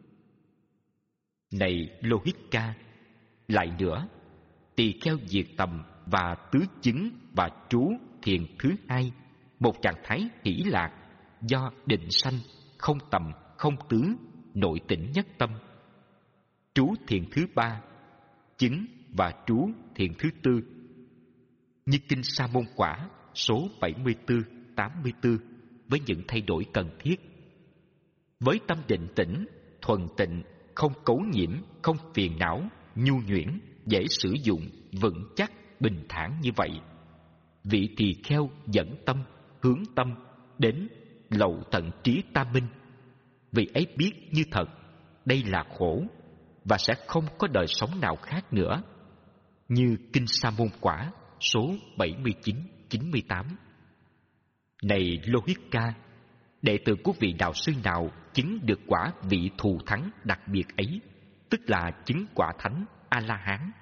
[SPEAKER 1] Này Lohika, lại nữa, tỳ kheo diệt tầm và tứ chứng và trú thiền thứ hai, một trạng thái hỷ lạc do định sanh, không tầm không tứ, nội tĩnh nhất tâm. Trú thiền thứ ba, chứng và trú thiền thứ tư. Như kinh Sa môn quả số bảy mươi tư tám mươi tư, với những thay đổi cần thiết. Với tâm định tĩnh, thuần tịnh, không cấu nhiễm, không phiền não, nhu nhuyễn, dễ sử dụng, vững chắc, bình thản như vậy, vị tỳ kheo dẫn tâm, hướng tâm đến lậu tận trí tam minh. Vị ấy biết như thật đây là khổ và sẽ không có đời sống nào khác nữa. Như kinh Sa môn quả số bảy mươi chín chín mươi tám. Này Lohika, đệ tử của vị đạo sư nào chứng được quả vị thù thắng đặc biệt ấy, tức là chứng quả thánh A-la-hán.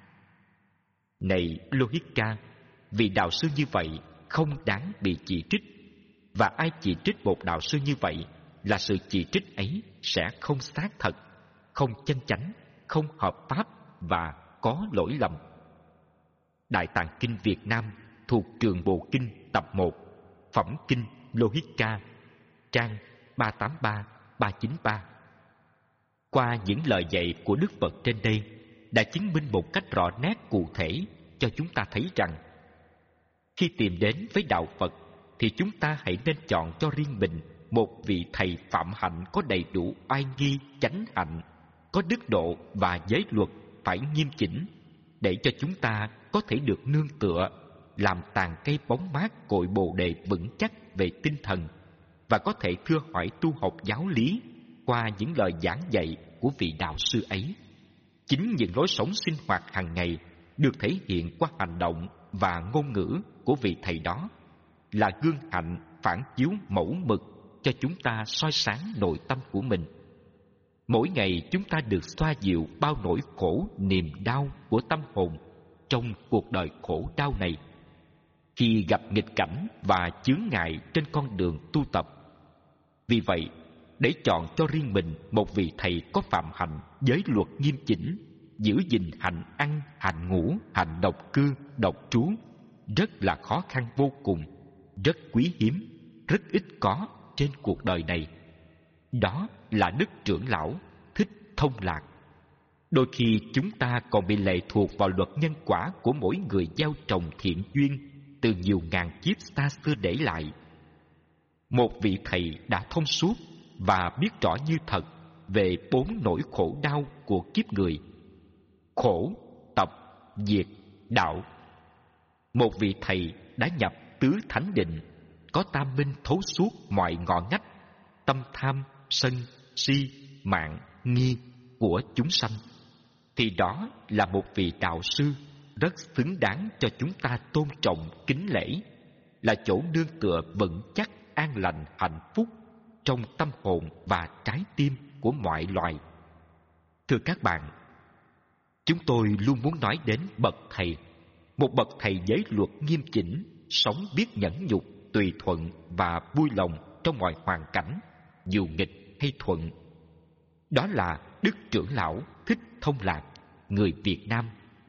[SPEAKER 1] Này Lohika, vị đạo sư như vậy không đáng bị chỉ trích, và ai chỉ trích một đạo sư như vậy là sự chỉ trích ấy sẽ không xác thật, không chân chánh, không hợp pháp và có lỗi lầm. Đại Tạng Kinh Việt Nam thuộc Trường Bộ Kinh tập một, Phẩm Kinh Lohika, trang ba tám ba ba chín ba. Qua những lời dạy của Đức Phật trên đây đã chứng minh một cách rõ nét cụ thể cho chúng ta thấy rằng, khi tìm đến với đạo Phật thì chúng ta hãy nên chọn cho riêng mình một vị thầy phạm hạnh có đầy đủ oai nghi, chánh hạnh, có đức độ và giới luật phải nghiêm chỉnh, để cho chúng ta có thể được nương tựa, làm tàn cây bóng mát cội bồ đề vững chắc về tinh thần, và có thể thưa hỏi tu học giáo lý qua những lời giảng dạy của vị đạo sư ấy. Chính những lối sống sinh hoạt hàng ngày được thể hiện qua hành động và ngôn ngữ của vị thầy đó, là gương hạnh phản chiếu mẫu mực cho chúng ta soi sáng nội tâm của mình. Mỗi ngày chúng ta được xoa dịu bao nỗi khổ niềm đau của tâm hồn trong cuộc đời khổ đau này. Khi gặp nghịch cảnh và chướng ngại trên con đường tu tập, vì vậy, để chọn cho riêng mình một vị thầy có phạm hạnh giới luật nghiêm chỉnh, giữ gìn hạnh ăn, hạnh ngủ, hạnh độc cư, độc trú, rất là khó khăn vô cùng, rất quý hiếm, rất ít có trên cuộc đời này. Đó là Đức Trưởng Lão Thích Thông Lạc. Đôi khi chúng ta còn bị lệ thuộc vào luật nhân quả của mỗi người gieo trồng thiện duyên từ nhiều ngàn kiếp xa xưa để lại. Một vị thầy đã thông suốt và biết rõ như thật về bốn nỗi khổ đau của kiếp người: khổ, tập, diệt, đạo. Một vị thầy đã nhập tứ thánh định, có tam minh thấu suốt mọi ngõ ngách tâm tham, sân, si, mạng, nghi của chúng sanh, thì đó là một vị đạo sư rất xứng đáng cho chúng ta tôn trọng kính lễ, là chỗ nương tựa vững chắc, an lành, hạnh phúc trong tâm hồn và trái tim của mọi loài. Thưa các bạn, chúng tôi luôn muốn nói đến bậc thầy, một bậc thầy giới luật nghiêm chỉnh, sống biết nhẫn nhục, tùy thuận và vui lòng trong mọi hoàn cảnh, dù nghịch hay thuận. Đó là Đức Trưởng Lão Thích Thông Lạc, người Việt Nam,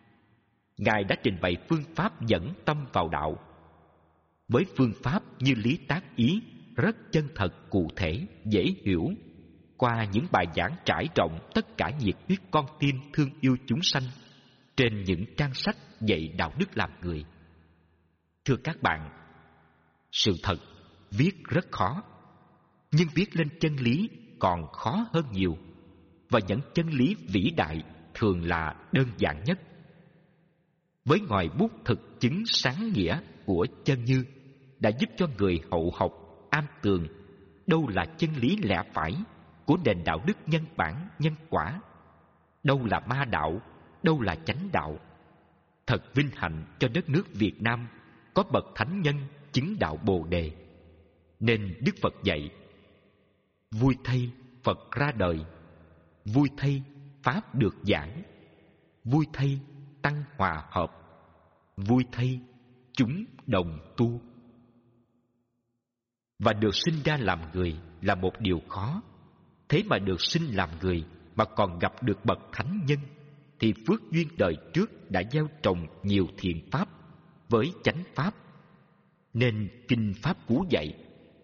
[SPEAKER 1] Ngài đã trình bày phương pháp dẫn tâm vào đạo. Với phương pháp như lý tác ý, rất chân thật, cụ thể, dễ hiểu, qua những bài giảng trải rộng tất cả nhiệt huyết con tim thương yêu chúng sanh trên những trang sách dạy đạo đức làm người. Thưa các bạn, sự thật viết rất khó, nhưng viết lên chân lý còn khó hơn nhiều, và những chân lý vĩ đại thường là đơn giản nhất. Với ngòi bút thực chứng sáng nghĩa của chân như đã giúp cho người hậu học am tường đâu là chân lý lẽ phải của nền đạo đức nhân bản nhân quả, đâu là ma đạo, đâu là chánh đạo. Thật vinh hạnh cho đất nước Việt Nam có bậc thánh nhân chứng đạo Bồ Đề. Nên Đức Phật dạy: vui thay Phật ra đời, vui thay Pháp được giảng, vui thay Tăng hòa hợp, vui thay chúng đồng tu. Và được sinh ra làm người là một điều khó. Thế mà được sinh làm người mà còn gặp được bậc thánh nhân, thì phước duyên đời trước đã gieo trồng nhiều thiện pháp với chánh pháp. Nên kinh Pháp Cú dạy: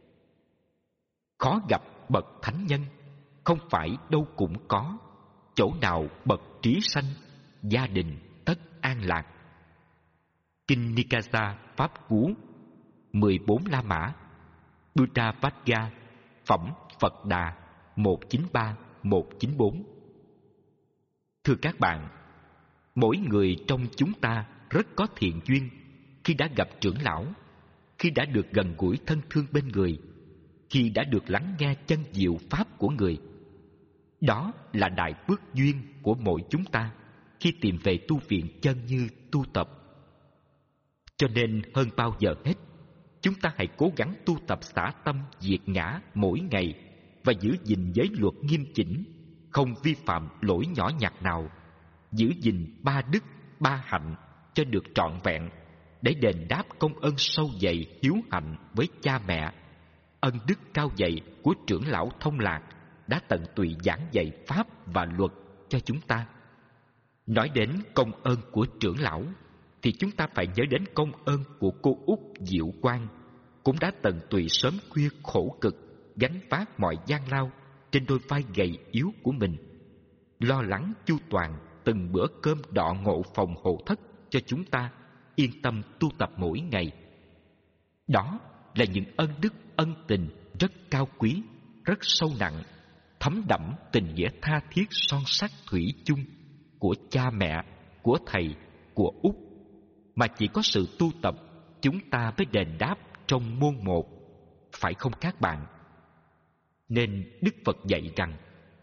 [SPEAKER 1] khó gặp bậc thánh nhân, không phải đâu cũng có. Chỗ nào bậc trí sanh, gia đình tất an lạc. Kinh Nikasa Pháp Cú mười bốn La Mã, Buddha Vajja, Phẩm Phật Đà một chín ba một chín bốn. Thưa các bạn, mỗi người trong chúng ta rất có thiện duyên khi đã gặp trưởng lão, khi đã được gần gũi thân thương bên người, khi đã được lắng nghe chân diệu pháp của người. Đó là đại phước duyên của mỗi chúng ta khi tìm về tu viện chân như tu tập. Cho nên hơn bao giờ hết, chúng ta hãy cố gắng tu tập xả tâm diệt ngã mỗi ngày và giữ gìn giới luật nghiêm chỉnh, không vi phạm lỗi nhỏ nhặt nào, giữ gìn ba đức, ba hạnh cho được trọn vẹn, để đền đáp công ơn sâu dày hiếu hạnh với cha mẹ, ân đức cao dày của trưởng lão Thông Lạc đã tận tụy giảng dạy pháp và luật cho chúng ta. Nói đến công ơn của trưởng lão thì chúng ta phải nhớ đến công ơn của cô Út Diệu Quang, cũng đã tận tụy sớm khuya khổ cực gánh vác mọi gian lao trên đôi vai gầy yếu của mình, lo lắng chu toàn từng bữa cơm đọ ngộ phòng hộ thất cho chúng ta yên tâm tu tập mỗi ngày. Đó là những ân đức ân tình rất cao quý, rất sâu nặng, thấm đẫm tình nghĩa tha thiết son sắt thủy chung của cha mẹ, của thầy, của Út, mà chỉ có sự tu tập chúng ta mới đền đáp trong môn một, phải không các bạn? Nên Đức Phật dạy rằng: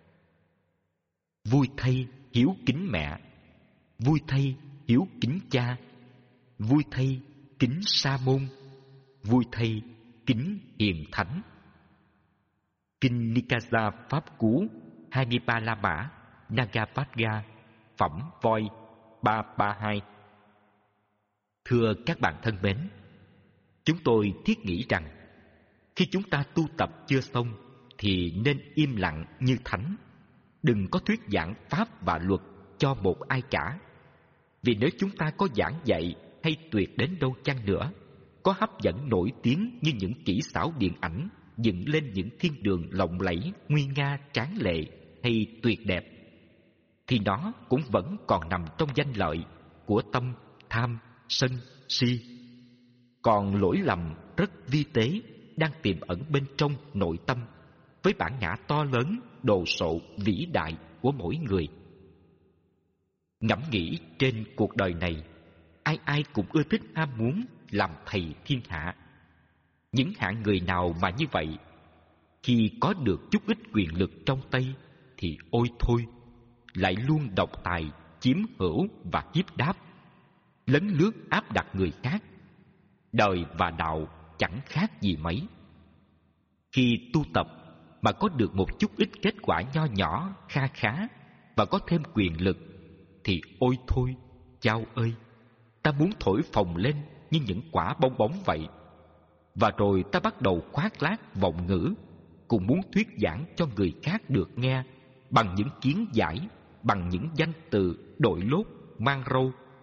[SPEAKER 1] vui thay hiếu kính mẹ, vui thay hiếu kính cha, vui thay kính sa môn, vui thay kính hiền thánh. Kinh Nikasa Pháp Cú hai mươi ba La Mã, Nagapatga, Phẩm Voi ba ba hai. Thưa các bạn thân mến, chúng tôi thiết nghĩ rằng khi chúng ta tu tập chưa xong thì nên im lặng như thánh, đừng có thuyết giảng pháp và luật cho một ai cả. Vì nếu chúng ta có giảng dạy hay tuyệt đến đâu chăng nữa, có hấp dẫn nổi tiếng như những kỹ xảo điện ảnh dựng lên những thiên đường lộng lẫy, nguy nga, tráng lệ hay tuyệt đẹp, thì nó cũng vẫn còn nằm trong danh lợi của tâm tham, sân, si. Còn lỗi lầm rất vi tế đang tiềm ẩn bên trong nội tâm với bản ngã to lớn, đồ sộ, vĩ đại của mỗi người. Ngẫm nghĩ trên cuộc đời này, ai ai cũng ưa thích ham muốn làm thầy thiên hạ. Những hạng người nào mà như vậy, khi có được chút ít quyền lực trong tay thì ôi thôi, lại luôn độc tài, chiếm hữu và hiếp đáp, lấn lướt áp đặt người khác. Đời và đạo chẳng khác gì mấy. Khi tu tập mà có được một chút ít kết quả nho nhỏ, kha khá và có thêm quyền lực thì ôi thôi, chao ơi, ta muốn thổi phồng lên như những quả bong bóng vậy. Và rồi ta bắt đầu khoác lác vọng ngữ, cùng muốn thuyết giảng cho người khác được nghe bằng những kiến giải, bằng những danh từ đội lốt, mang râu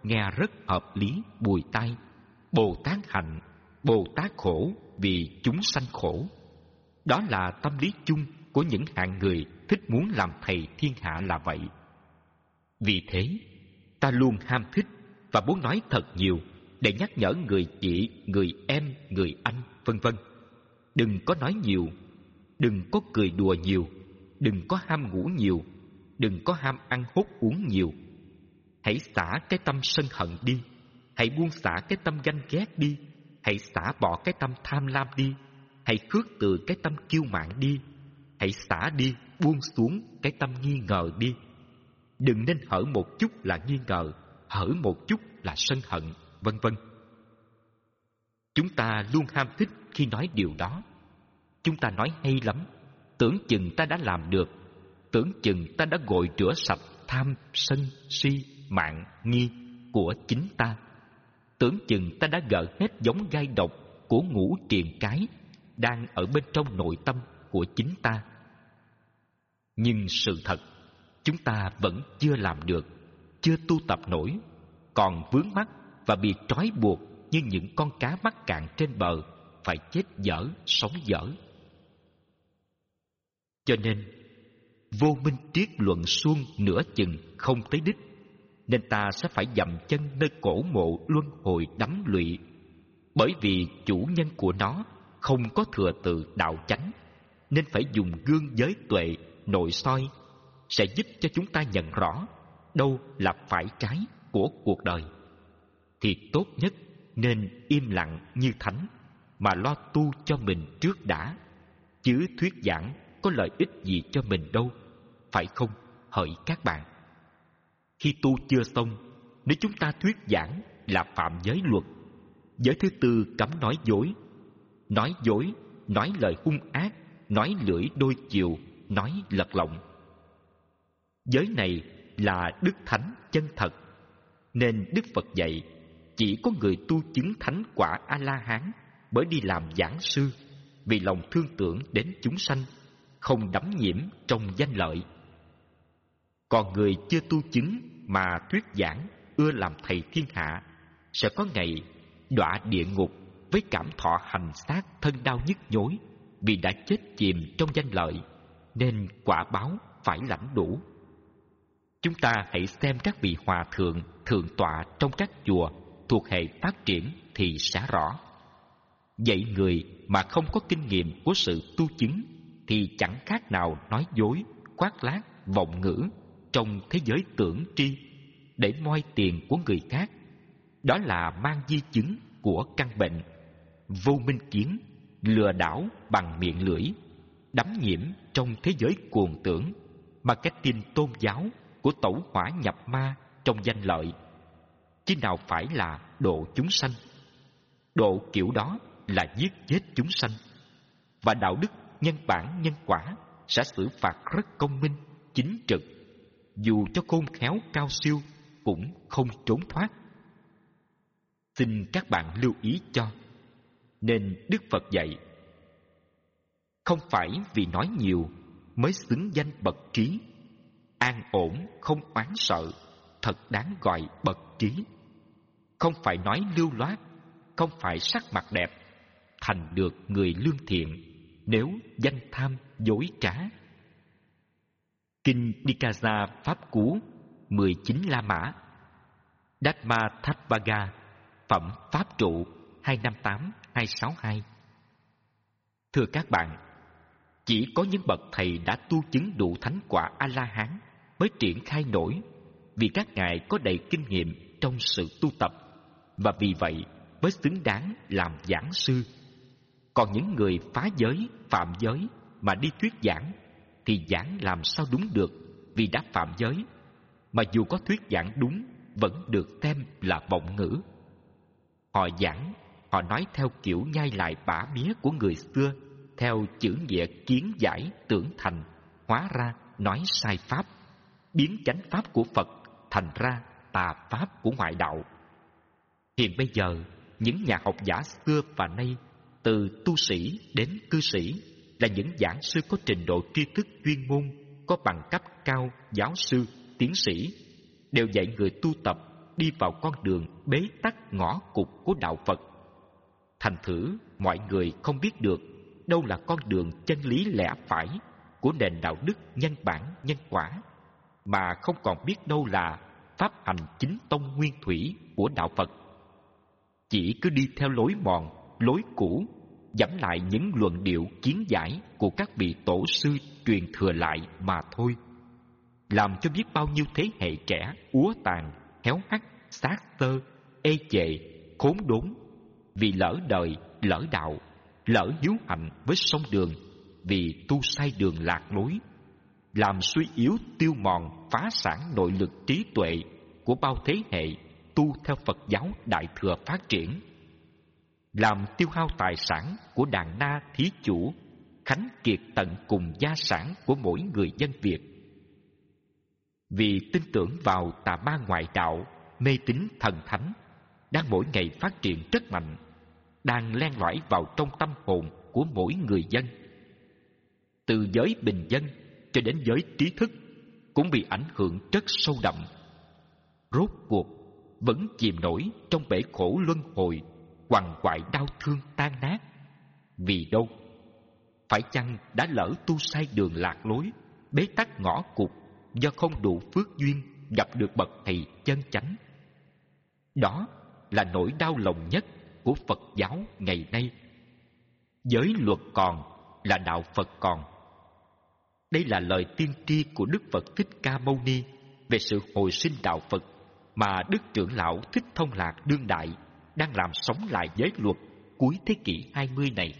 [SPEAKER 1] nghe rất hợp lý bùi tai. Bồ Tát hạnh, Bồ Tát khổ vì chúng sanh khổ. Đó là tâm lý chung của những hạng người thích muốn làm thầy thiên hạ là vậy. Vì thế, ta luôn ham thích và muốn nói thật nhiều để nhắc nhở người chị, người em, người anh, vân vân. Đừng có nói nhiều, đừng có cười đùa nhiều, đừng có ham ngủ nhiều, đừng có ham ăn hút uống nhiều. Hãy xả cái tâm sân hận đi, hãy buông xả cái tâm ganh ghét đi, hãy xả bỏ cái tâm tham lam đi, hãy khước từ cái tâm kiêu mạn đi, hãy xả đi, buông xuống cái tâm nghi ngờ đi. Đừng nên hở một chút là nghi ngờ, hở một chút là sân hận, vân vân. Chúng ta luôn ham thích khi nói điều đó. Chúng ta nói hay lắm, tưởng chừng ta đã làm được, tưởng chừng ta đã gội rửa sạch tham, sân, si, mạn, nghi của chính ta. Tưởng chừng ta đã gỡ hết giống gai độc của ngũ triền cái đang ở bên trong nội tâm của chính ta. Nhưng sự thật, chúng ta vẫn chưa làm được, chưa tu tập nổi, còn vướng mắc và bị trói buộc như những con cá mắc cạn trên bờ, phải chết dở, sống dở. Cho nên, vô minh triết luận suông nửa chừng không tới đích, nên ta sẽ phải dậm chân nơi cổ mộ luân hồi đắm lụy, bởi vì chủ nhân của nó không có thừa tự đạo chánh, nên phải dùng gương giới tuệ nội soi, sẽ giúp cho chúng ta nhận rõ đâu là phải trái của cuộc đời. Thì tốt nhất nên im lặng như thánh, mà lo tu cho mình trước đã, chứ thuyết giảng có lợi ích gì cho mình đâu, phải không hỡi các bạn? Khi tu chưa xong, nếu chúng ta thuyết giảng là phạm giới luật. Giới thứ tư cấm nói dối. Nói dối, nói lời hung ác, nói lưỡi đôi chiều, nói lật lọng. Giới này là đức thánh chân thật, nên Đức Phật dạy chỉ có người tu chứng thánh quả A-la-hán mới đi làm giảng sư, vì lòng thương tưởng đến chúng sanh, không đắm nhiễm trong danh lợi. Còn người chưa tu chứng mà thuyết giảng ưa làm thầy thiên hạ, sẽ có ngày đọa địa ngục với cảm thọ hành xác thân đau nhức nhối, vì đã chết chìm trong danh lợi, nên quả báo phải lãnh đủ. Chúng ta hãy xem các vị hòa thượng, thượng tọa trong các chùa thuộc hệ phát triển thì sẽ rõ. Dạy người mà không có kinh nghiệm của sự tu chứng thì chẳng khác nào nói dối, khoác lác, vọng ngữ trong thế giới tưởng tri để moi tiền của người khác. Đó là mang di chứng của căn bệnh vô minh kiến, lừa đảo bằng miệng lưỡi, đắm nhiễm trong thế giới cuồng tưởng, marketing tôn giáo của tẩu hỏa nhập ma trong danh lợi, chứ nào phải là độ chúng sanh. Độ kiểu đó là giết chết chúng sanh, và đạo đức nhân bản nhân quả sẽ xử phạt rất công minh, chính trực, dù cho khôn khéo cao siêu cũng không trốn thoát. Xin các bạn lưu ý cho. Nên Đức Phật dạy, không phải vì nói nhiều mới xứng danh bậc trí. An ổn không oán sợ, thật đáng gọi bậc trí. Không phải nói lưu loát, không phải sắc mặt đẹp, thành được người lương thiện, nếu danh tham dối trá. Kinh Nikaya Pháp Cú mười chín La Mã, Dhamma Tattvaga, Phẩm Pháp Trụ hai năm tám hai sáu hai. Thưa các bạn, chỉ có những bậc thầy đã tu chứng đủ thánh quả A-la-hán mới triển khai nổi, vì các ngài có đầy kinh nghiệm trong sự tu tập, và vì vậy mới xứng đáng làm giảng sư. Còn những người phá giới, phạm giới mà đi thuyết giảng thì giảng làm sao đúng được, vì đã phạm giới, mà dù có thuyết giảng đúng vẫn được xem là vọng ngữ. Họ giảng, họ nói theo kiểu nhai lại bả mía của người xưa, theo chữ nghĩa kiến giải tưởng thành, hóa ra nói sai pháp, biến chánh pháp của Phật thành ra tà pháp của ngoại đạo. Hiện bây giờ, những nhà học giả xưa và nay, từ tu sĩ đến cư sĩ, là những giảng sư có trình độ tri thức chuyên môn, có bằng cấp cao, giáo sư, tiến sĩ, đều dạy người tu tập đi vào con đường bế tắc ngõ cụt của đạo Phật. Thành thử mọi người không biết được đâu là con đường chân lý lẽ phải của nền đạo đức nhân bản nhân quả, mà không còn biết đâu là pháp hành chính tông nguyên thủy của đạo Phật. Chỉ cứ đi theo lối mòn, lối cũ, dẫm lại những luận điệu kiến giải của các vị tổ sư truyền thừa lại mà thôi, làm cho biết bao nhiêu thế hệ trẻ úa tàn, héo hắt, xác tơ, ê chệ, khốn đốn, vì lỡ đời, lỡ đạo, lỡ hiếu hạnh với sông đường, vì tu sai đường lạc lối, làm suy yếu tiêu mòn phá sản nội lực trí tuệ của bao thế hệ tu theo Phật giáo Đại Thừa phát triển, làm tiêu hao tài sản của đàn na thí chủ, khánh kiệt tận cùng gia sản của mỗi người dân Việt. Vì tin tưởng vào tà ma ngoại đạo, mê tín thần thánh đang mỗi ngày phát triển rất mạnh, đang len lỏi vào trong tâm hồn của mỗi người dân. Từ giới bình dân cho đến giới trí thức cũng bị ảnh hưởng rất sâu đậm. Rốt cuộc vẫn chìm nổi trong bể khổ luân hồi, quằn quại đau thương tan nát. Vì đâu? Phải chăng đã lỡ tu sai đường lạc lối, bế tắc ngõ cụt do không đủ phước duyên gặp được bậc thầy chân chánh? Đó là nỗi đau lòng nhất của Phật giáo ngày nay. Giới luật còn là đạo Phật còn. Đây là lời tiên tri của Đức Phật Thích Ca Mâu Ni về sự hồi sinh đạo Phật mà Đức trưởng lão Thích Thông Lạc đương đại đang làm sống lại giới luật cuối thế kỷ hai mươi này.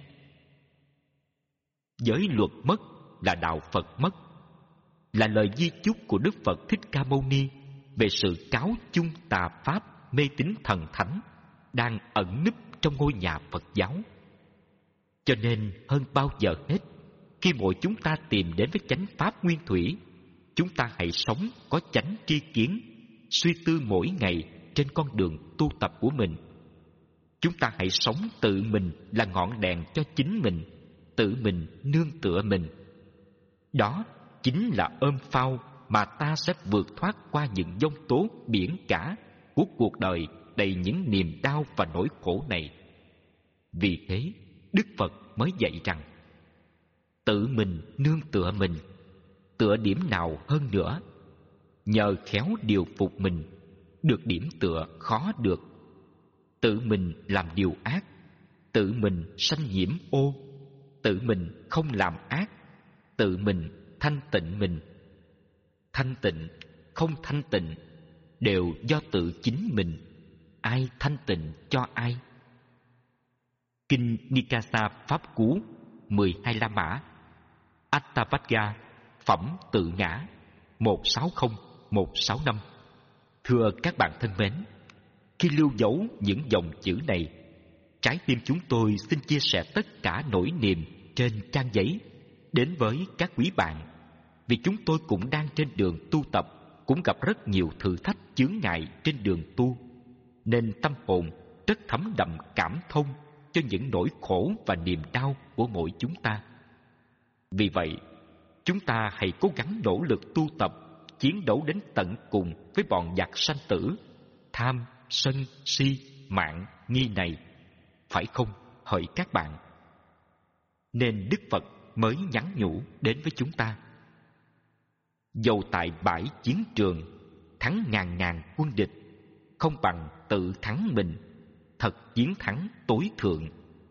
[SPEAKER 1] Giới luật mất là đạo Phật mất, là lời di chúc của Đức Phật Thích Ca Mâu Ni về sự cáo chung tà pháp mê tín thần thánh đang ẩn núp trong ngôi nhà Phật giáo. Cho nên hơn bao giờ hết, khi mỗi chúng ta tìm đến với chánh pháp nguyên thủy, chúng ta hãy sống có chánh tri kiến, suy tư mỗi ngày trên con đường tu tập của mình. Chúng ta hãy sống tự mình là ngọn đèn cho chính mình, tự mình nương tựa mình. Đó chính là ôm phao mà ta sẽ vượt thoát qua những giông tố biển cả của cuộc đời đầy những niềm đau và nỗi khổ này. Vì thế, Đức Phật mới dạy rằng tự mình nương tựa mình, tựa điểm nào hơn nữa? Nhờ khéo điều phục mình, được điểm tựa khó được. Tự mình làm điều ác, tự mình sanh nhiễm ô, tự mình không làm ác, tự mình thanh tịnh mình. Thanh tịnh, không thanh tịnh đều do tự chính mình, ai thanh tịnh cho ai. Kinh Nikasa Pháp Cú mười hai La Mã, Attavagga Phẩm Tự Ngã một sáu không một sáu năm. Thưa các bạn thân mến, khi lưu dấu những dòng chữ này, trái tim chúng tôi xin chia sẻ tất cả nỗi niềm trên trang giấy đến với các quý bạn, vì chúng tôi cũng đang trên đường tu tập, cũng gặp rất nhiều thử thách chướng ngại trên đường tu, nên tâm hồn rất thấm đậm cảm thông cho những nỗi khổ và niềm đau của mỗi chúng ta. Vì vậy, chúng ta hãy cố gắng nỗ lực tu tập, chiến đấu đến tận cùng với bọn giặc sanh tử, tham, sân, si, mạng, nghi này. Phải không, hỡi các bạn? Nên Đức Phật mới nhắn nhủ đến với chúng ta: dầu tại bãi chiến trường, thắng ngàn ngàn quân địch, không bằng tự thắng mình, thật chiến thắng tối thượng.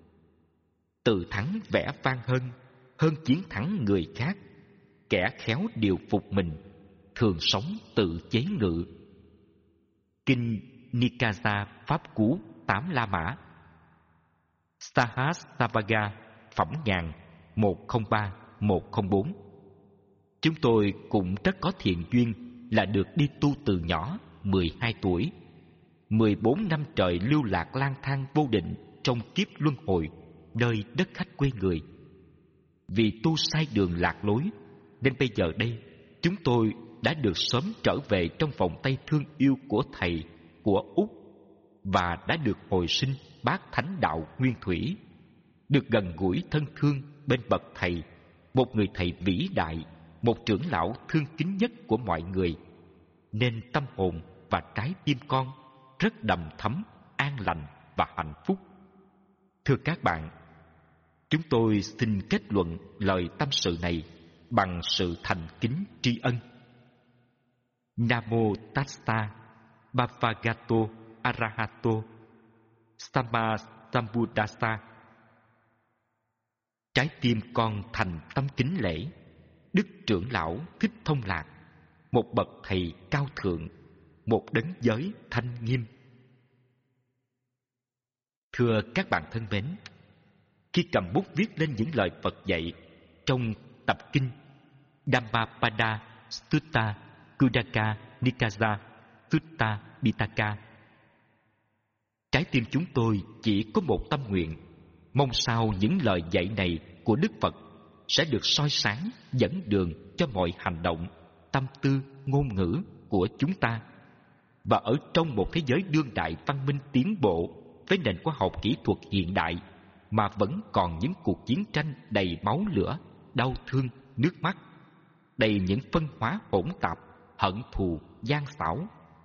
[SPEAKER 1] Tự thắng vẻ vang hơn, hơn chiến thắng người khác. Kẻ khéo điều phục mình, thường sống tự chế ngự. Kinh Nikasa Pháp Cú tám La Mã, Sahasravaga Phẩm Ngàn một không ba một không bốn. Chúng tôi cũng rất có thiện duyên là được đi tu từ nhỏ, mười hai tuổi. mười bốn năm trời lưu lạc lang thang vô định trong kiếp luân hồi, nơi đất khách quê người. Vì tu sai đường lạc lối, nên bây giờ đây chúng tôi đã được sớm trở về trong vòng tay thương yêu của Thầy, của Úc, và đã được hồi sinh bát thánh đạo nguyên thủy, được gần gũi thân thương bên bậc Thầy, một người Thầy vĩ đại, một trưởng lão thương kính nhất của mọi người. Nên tâm hồn và trái tim con rất đầm thắm, an lành và hạnh phúc. Thưa các bạn, chúng tôi xin kết luận lời tâm sự này bằng sự thành kính tri ân. Namo Tassa Bhavagato Arahato Samma Sambuddhassa. Trái tim con thành tâm kính lễ Đức trưởng lão Thích Thông Lạc, một bậc thầy cao thượng, một đấng giới thanh nghiêm. Thưa các bạn thân mến, khi cầm bút viết lên những lời Phật dạy trong tập kinh Dhammapada Sutta Khuddaka Nikaya Sutta Pitaka, trái tim chúng tôi chỉ có một tâm nguyện, mong sao những lời dạy này của Đức Phật sẽ được soi sáng, dẫn đường cho mọi hành động, tâm tư, ngôn ngữ của chúng ta. Và ở trong một thế giới đương đại văn minh tiến bộ với nền khoa học kỹ thuật hiện đại mà vẫn còn những cuộc chiến tranh đầy máu lửa, đau thương, nước mắt, đầy những phân hóa hỗn tạp, hận thù, gian xảo.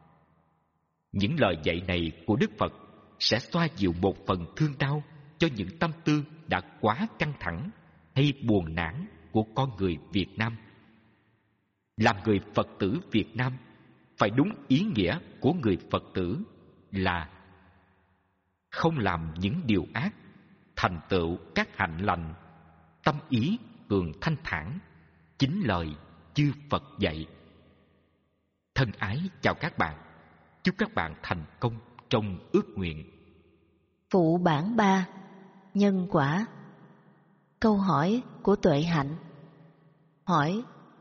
[SPEAKER 1] Những lời dạy này của Đức Phật sẽ xoa dịu một phần thương đau cho những tâm tư đã quá căng thẳng hay buồn nản của con người Việt Nam. Làm người Phật tử Việt Nam phải đúng ý nghĩa của người Phật tử là không làm những điều ác, thành tựu các hạnh lành, tâm ý thường thanh thản, chính lời chư Phật dạy. Thân ái chào các bạn, chúc các bạn thành công trong ước nguyện.
[SPEAKER 2] Phụ bản ba, nhân quả. Câu hỏi của Tuệ Hạnh hỏi: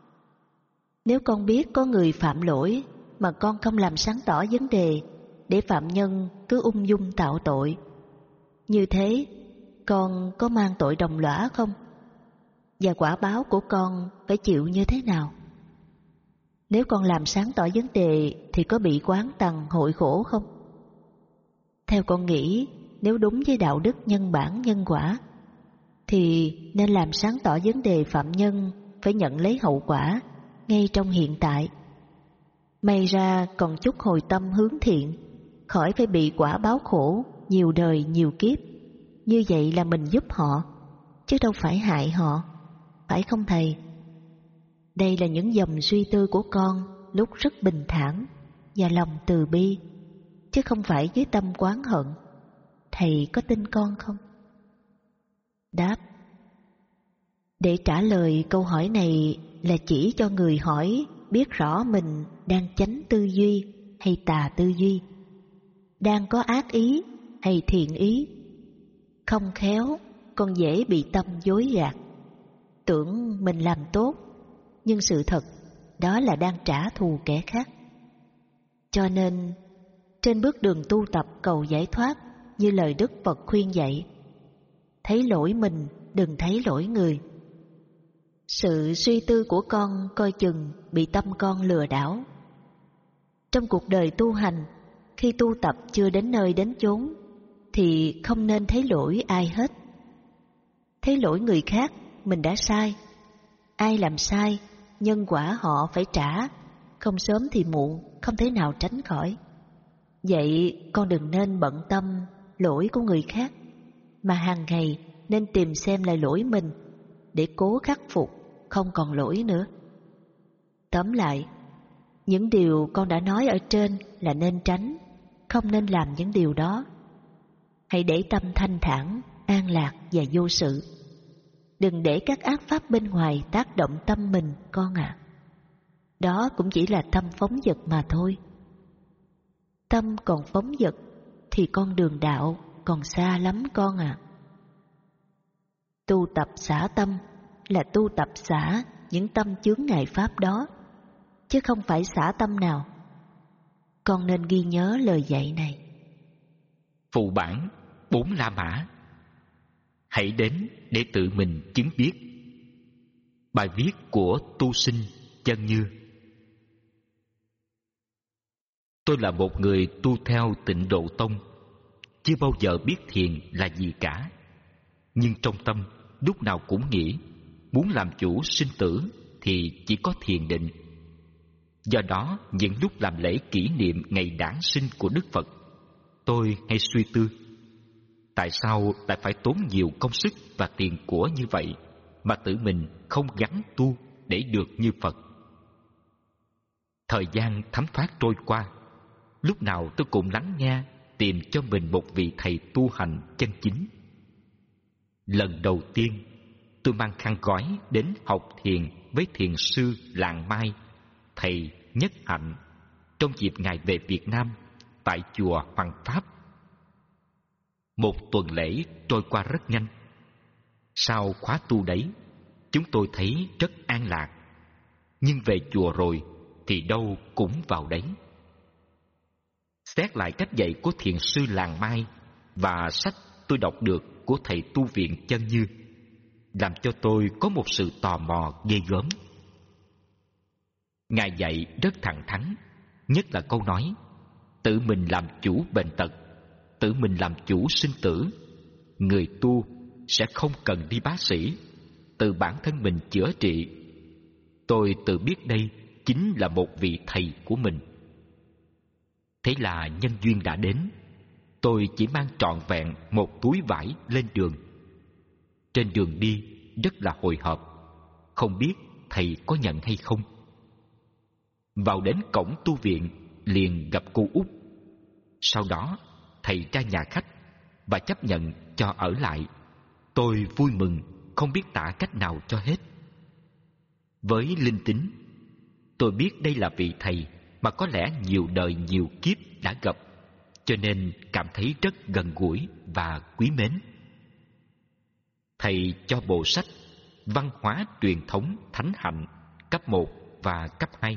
[SPEAKER 2] nếu con biết có người phạm lỗi mà con không làm sáng tỏ vấn đề để phạm nhân cứ ung dung tạo tội, như thế con có mang tội đồng lõa không? Và quả báo của con phải chịu như thế nào? Nếu con làm sáng tỏ vấn đề thì có bị oán tằng hội khổ không? Theo con nghĩ, nếu đúng với đạo đức nhân bản nhân quả thì nên làm sáng tỏ vấn đề phạm nhân phải nhận lấy hậu quả ngay trong hiện tại. May ra còn chút hồi tâm hướng thiện, khỏi phải bị quả báo khổ nhiều đời nhiều kiếp. Như vậy là mình giúp họ, chứ đâu phải hại họ, phải không thầy? Đây là những dòng suy tư của con lúc rất bình thản và lòng từ bi, chứ không phải với tâm oán hận. Thầy có tin con không? Đáp: để trả lời câu hỏi này là chỉ cho người hỏi biết rõ mình đang chánh tư duy hay tà tư duy, đang có ác ý hay thiện ý. Không khéo con dễ bị tâm dối gạt, tưởng mình làm tốt, nhưng sự thật đó là đang trả thù kẻ khác. Cho nên trên bước đường tu tập cầu giải thoát, như lời Đức Phật khuyên dạy, thấy lỗi mình đừng thấy lỗi người. Sự suy tư của con coi chừng bị tâm con lừa đảo. Trong cuộc đời tu hành, khi tu tập chưa đến nơi đến chốn thì không nên thấy lỗi ai hết. Thấy lỗi người khác mình đã sai, ai làm sai nhân quả họ phải trả, không sớm thì muộn, không thể nào tránh khỏi. Vậy con đừng nên bận tâm lỗi của người khác, mà hàng ngày nên tìm xem lại lỗi mình để cố khắc phục, không còn lỗi nữa. Tóm lại, những điều con đã nói ở trên là nên tránh, không nên làm những điều đó. Hãy để tâm thanh thản, an lạc và vô sự. Đừng để các ác pháp bên ngoài tác động tâm mình, con ạ. À. Đó cũng chỉ là tâm phóng dật mà thôi. Tâm còn phóng dật thì con đường đạo còn xa lắm con ạ. À. Tu tập xả tâm là tu tập xả những tâm chướng ngại pháp đó, chứ không phải xả tâm nào. Con nên ghi nhớ lời dạy này.
[SPEAKER 1] Phụ bản bốn La Mã. Hãy đến để tự mình chứng biết. Bài viết của tu sinh Chân Như. Tôi là một người tu theo Tịnh Độ Tông, chưa bao giờ biết thiền là gì cả. Nhưng trong tâm lúc nào cũng nghĩ muốn làm chủ sinh tử thì chỉ có thiền định. Do đó, những lúc làm lễ kỷ niệm ngày đản sinh của Đức Phật, tôi hay suy tư, tại sao lại phải tốn nhiều công sức và tiền của như vậy mà tự mình không gắng tu để được như Phật. Thời gian thấm thoát trôi qua, lúc nào tôi cũng lắng nghe, tìm cho mình một vị thầy tu hành chân chính. Lần đầu tiên, tôi mang khăn gói đến học thiền với thiền sư Làng Mai, thầy Nhất Hạnh, trong dịp Ngài về Việt Nam tại chùa Hoàng Pháp. Một tuần lễ trôi qua rất nhanh. Sau khóa tu đấy, chúng tôi thấy rất an lạc. Nhưng về chùa rồi thì đâu cũng vào đấy. Xét lại cách dạy của thiền sư Làng Mai và sách tôi đọc được của thầy tu viện Chân Như, làm cho tôi có một sự tò mò ghê gớm. Ngài dạy rất thẳng thắn, nhất là câu nói tự mình làm chủ bệnh tật, tự mình làm chủ sinh tử. Người tu sẽ không cần đi bác sĩ, tự bản thân mình chữa trị. Tôi tự biết đây chính là một vị thầy của mình. Thế là nhân duyên đã đến. Tôi chỉ mang trọn vẹn một túi vải lên đường. Trên đường đi rất là hồi hộp, không biết thầy có nhận hay không. Vào đến cổng tu viện liền gặp cô Út. Sau đó thầy ra nhà khách và chấp nhận cho ở lại. Tôi vui mừng không biết tả cách nào cho hết. Với linh tính, tôi biết đây là vị thầy mà có lẽ nhiều đời nhiều kiếp đã gặp, cho nên cảm thấy rất gần gũi và quý mến. Thầy cho bộ sách Văn hóa truyền thống Thánh Hạnh cấp một và cấp hai.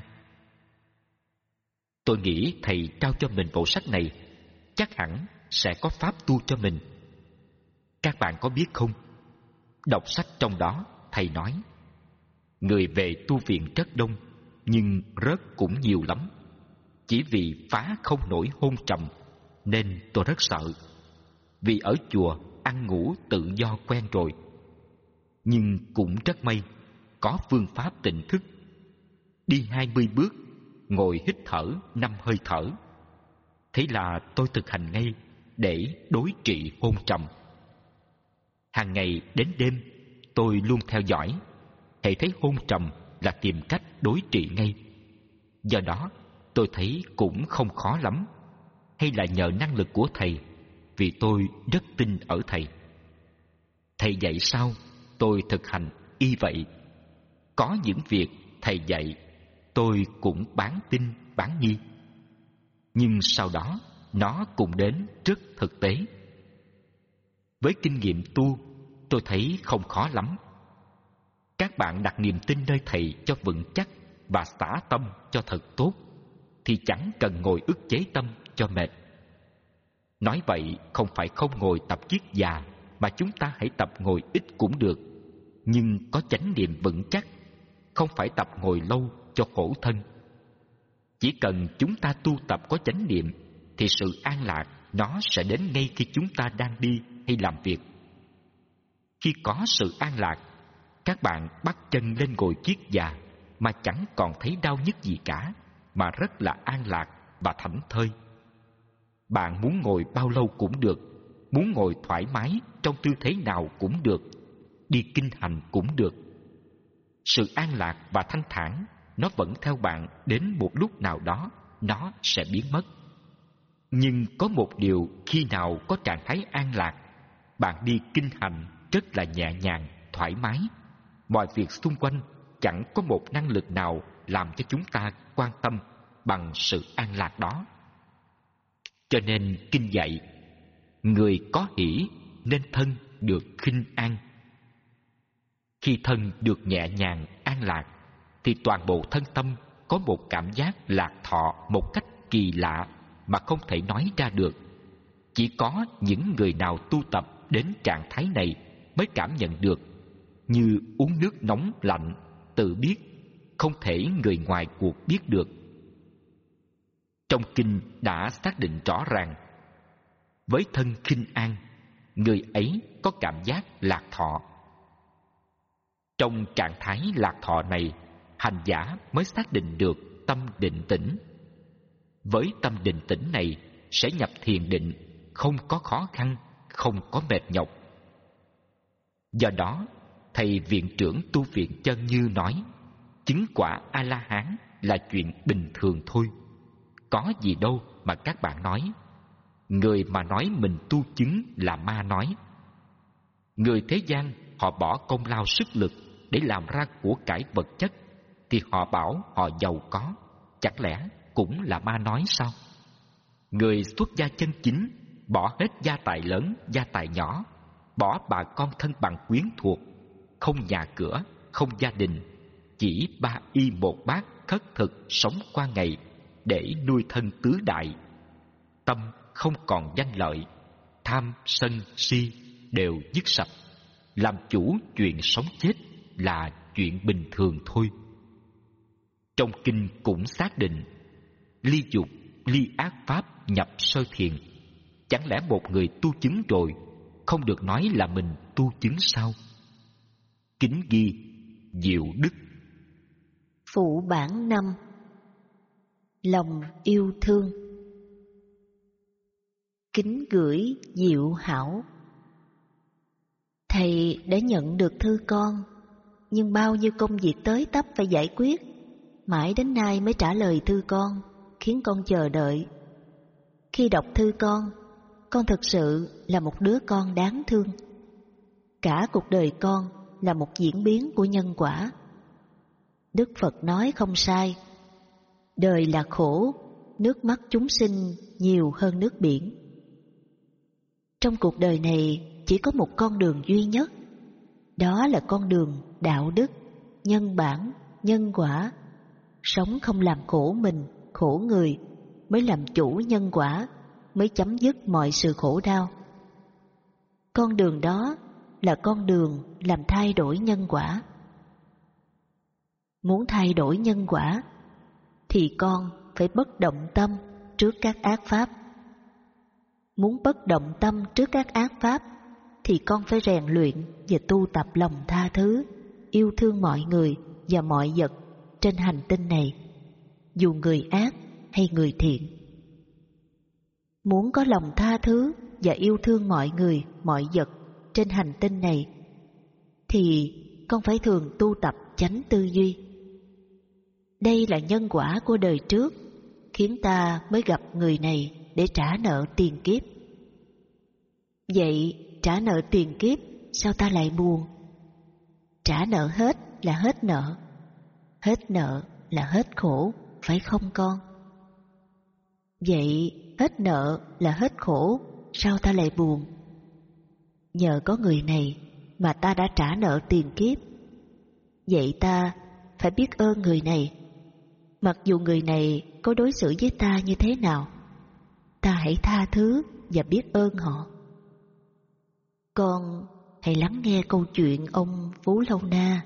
[SPEAKER 1] Tôi nghĩ thầy trao cho mình bộ sách này chắc hẳn sẽ có pháp tu cho mình. Các bạn có biết không, đọc sách trong đó thầy nói người về tu viện rất đông, nhưng rớt cũng nhiều lắm. Chỉ vì phá không nổi hôn trầm nên tôi rất sợ. Vì ở chùa ăn ngủ tự do quen rồi. Nhưng cũng rất may có phương pháp tỉnh thức. Đi hai mươi bước, ngồi hít thở năm hơi thở. Thế là tôi thực hành ngay để đối trị hôn trầm. Hàng ngày đến đêm tôi luôn theo dõi. Hễ thấy hôn trầm là tìm cách đối trị ngay. Do đó tôi thấy cũng không khó lắm. Hay là nhờ năng lực của thầy, vì tôi rất tin ở thầy. Thầy dạy sao, tôi thực hành y vậy. Có những việc thầy dạy, tôi cũng bán tin bán nghi. Nhưng sau đó nó cũng đến rất thực tế. Với kinh nghiệm tu, tôi thấy không khó lắm. Các bạn đặt niềm tin nơi thầy cho vững chắc và xả tâm cho thật tốt, thì chẳng cần ngồi ức chế tâm cho mệt. Nói vậy không phải không ngồi tập kiết già, mà chúng ta hãy tập ngồi ít cũng được, nhưng có chánh niệm vững chắc. Không phải tập ngồi lâu cho khổ thân. Chỉ cần chúng ta tu tập có chánh niệm, thì sự an lạc nó sẽ đến ngay khi chúng ta đang đi hay làm việc. Khi có sự an lạc, các bạn bắt chân lên ngồi kiết già mà chẳng còn thấy đau nhức gì cả, mà rất là an lạc và thảnh thơi. Bạn muốn ngồi bao lâu cũng được, muốn ngồi thoải mái trong tư thế nào cũng được, đi kinh hành cũng được. Sự an lạc và thanh thản nó vẫn theo bạn, đến một lúc nào đó nó sẽ biến mất. Nhưng có một điều, khi nào có trạng thái an lạc, bạn đi kinh hành rất là nhẹ nhàng, thoải mái. Mọi việc xung quanh chẳng có một năng lực nào làm cho chúng ta quan tâm bằng sự an lạc đó. Cho nên kinh dạy, người có hỷ nên thân được khinh an. Khi thân được nhẹ nhàng, an lạc, thì toàn bộ thân tâm có một cảm giác lạc thọ một cách kỳ lạ mà không thể nói ra được. Chỉ có những người nào tu tập đến trạng thái này mới cảm nhận được, như uống nước nóng lạnh, tự biết, không thể người ngoài cuộc biết được. Trong kinh đã xác định rõ ràng, với thân khinh an, người ấy có cảm giác lạc thọ. Trong trạng thái lạc thọ này, hành giả mới xác định được tâm định tĩnh. Với tâm định tĩnh này sẽ nhập thiền định, không có khó khăn, không có mệt nhọc. Do đó, thầy viện trưởng tu viện Chân Như nói, chứng quả A-la-hán là chuyện bình thường thôi. Có gì đâu mà các bạn nói. Người mà nói mình tu chứng là ma nói. Người thế gian họ bỏ công lao sức lực để làm ra của cải vật chất, thì họ bảo họ giàu có, chẳng lẽ cũng là ma nói sao? Người xuất gia chân chính bỏ hết gia tài lớn, gia tài nhỏ, bỏ bà con thân bằng quyến thuộc, không nhà cửa, không gia đình, chỉ ba y một bát khất thực sống qua ngày để nuôi thân tứ đại. Tâm không còn danh lợi, tham sân si đều dứt sạch, làm chủ chuyện sống chết là chuyện bình thường thôi. Trong kinh cũng xác định, ly dục, ly ác pháp nhập sơ thiền. Chẳng lẽ một người tu chứng rồi không được nói là mình tu chứng sao? Kính ghi Diệu Đức.
[SPEAKER 2] Phụ bản năm. Lòng yêu thương. Kính gửi Diệu Hảo. Thầy đã nhận được thư con, nhưng bao nhiêu công việc tới tấp phải giải quyết, mãi đến nay mới trả lời thư con, khiến con chờ đợi. Khi đọc thư con, con thực sự là một đứa con đáng thương. Cả cuộc đời con là một diễn biến của nhân quả. Đức Phật nói không sai, đời là khổ, nước mắt chúng sinh nhiều hơn nước biển. Trong cuộc đời này chỉ có một con đường duy nhất, đó là con đường đạo đức, nhân bản, nhân quả. Sống không làm khổ mình, khổ người, mới làm chủ nhân quả, mới chấm dứt mọi sự khổ đau. Con đường đó là con đường làm thay đổi nhân quả. Muốn thay đổi nhân quả thì con phải bất động tâm trước các ác pháp. Muốn bất động tâm trước các ác pháp thì con phải rèn luyện và tu tập lòng tha thứ, yêu thương mọi người và mọi vật trên hành tinh này, dù người ác hay người thiện. Muốn có lòng tha thứ và yêu thương mọi người, mọi vật trên hành tinh này thì con phải thường tu tập chánh tư duy. Đây là nhân quả của đời trước, khiến ta mới gặp người này để trả nợ tiền kiếp. Vậy trả nợ tiền kiếp sao ta lại buồn? Trả nợ hết là hết nợ, hết nợ là hết khổ, phải không con? Vậy hết nợ là hết khổ, sao ta lại buồn? Nhờ có người này mà ta đã trả nợ tiền kiếp. Vậy ta phải biết ơn người này, mặc dù người này có đối xử với ta như thế nào, ta hãy tha thứ và biết ơn họ. Con hãy lắng nghe câu chuyện ông Phú Lâu Na.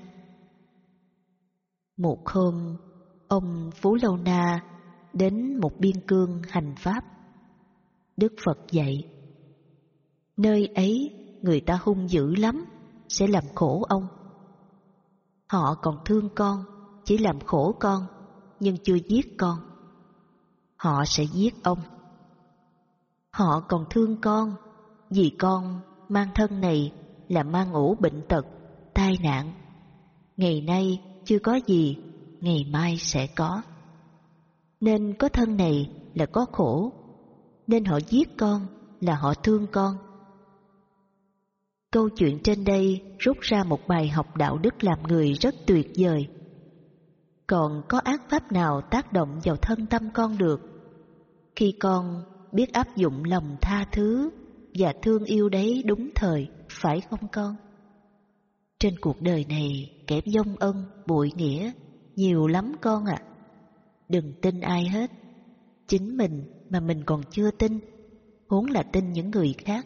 [SPEAKER 2] Một hôm, ông Phú Lâu Na đến một biên cương hành pháp. Đức Phật dạy, nơi ấy người ta hung dữ lắm, sẽ làm khổ ông. Họ còn thương con, chỉ làm khổ con, nhưng chưa giết con. Họ sẽ giết ông. Họ còn thương con, vì con mang thân này là mang ổ bệnh tật, tai nạn. Ngày nay chưa có gì, ngày mai sẽ có. Nên có thân này là có khổ, nên họ giết con là họ thương con. Câu chuyện trên đây rút ra một bài học đạo đức làm người rất tuyệt vời. Còn có ác pháp nào tác động vào thân tâm con được khi con biết áp dụng lòng tha thứ và thương yêu đấy đúng thời, phải không con? Trên cuộc đời này kẻ vong ân, bội nghĩa nhiều lắm con ạ. À. Đừng tin ai hết, chính mình mà mình còn chưa tin, huống là tin những người khác.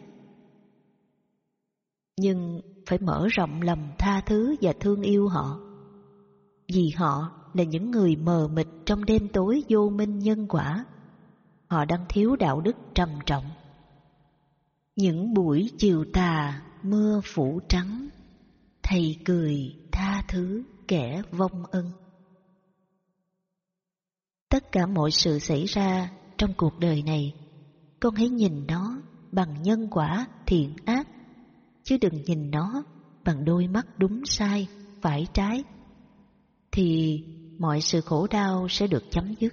[SPEAKER 2] Nhưng phải mở rộng lòng tha thứ và thương yêu họ, vì họ là những người mờ mịt trong đêm tối vô minh nhân quả. Họ đang thiếu đạo đức trầm trọng. Những buổi chiều tà mưa phủ trắng, thầy cười tha thứ kẻ vong ân. Tất cả mọi sự xảy ra trong cuộc đời này, con hãy nhìn nó bằng nhân quả thiện ác, chứ đừng nhìn nó bằng đôi mắt đúng sai, phải trái, thì mọi sự khổ đau sẽ được chấm dứt.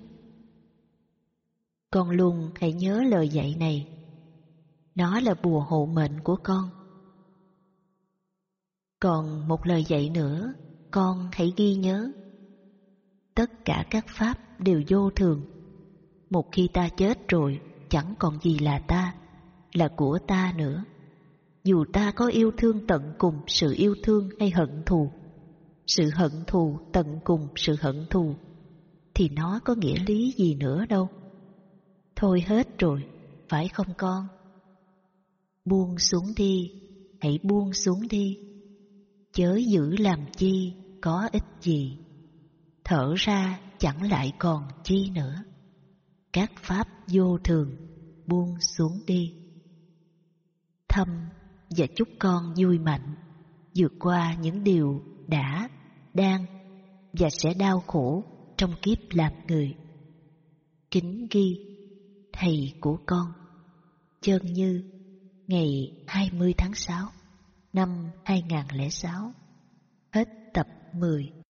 [SPEAKER 2] Con luôn hãy nhớ lời dạy này, nó là bùa hộ mệnh của con. Còn một lời dạy nữa, con hãy ghi nhớ. Tất cả các pháp đều vô thường. Một khi ta chết rồi, chẳng còn gì là ta, là của ta nữa. Dù ta có yêu thương tận cùng sự yêu thương hay hận thù, sự hận thù tận cùng sự hận thù, thì nó có nghĩa lý gì nữa đâu. Thôi hết rồi, phải không con? Buông xuống đi, hãy buông xuống đi. Chớ giữ làm chi, có ích gì. Thở ra chẳng lại còn chi nữa. Các pháp vô thường, buông xuống đi. Thâm và chúc con vui mạnh, vượt qua những điều đã, đang và sẽ đau khổ trong kiếp làm người. Kính ghi, thầy của con. Chân Như, ngày hai mươi tháng sáu năm hai nghìn không trăm lẻ sáu. Hết tập mười.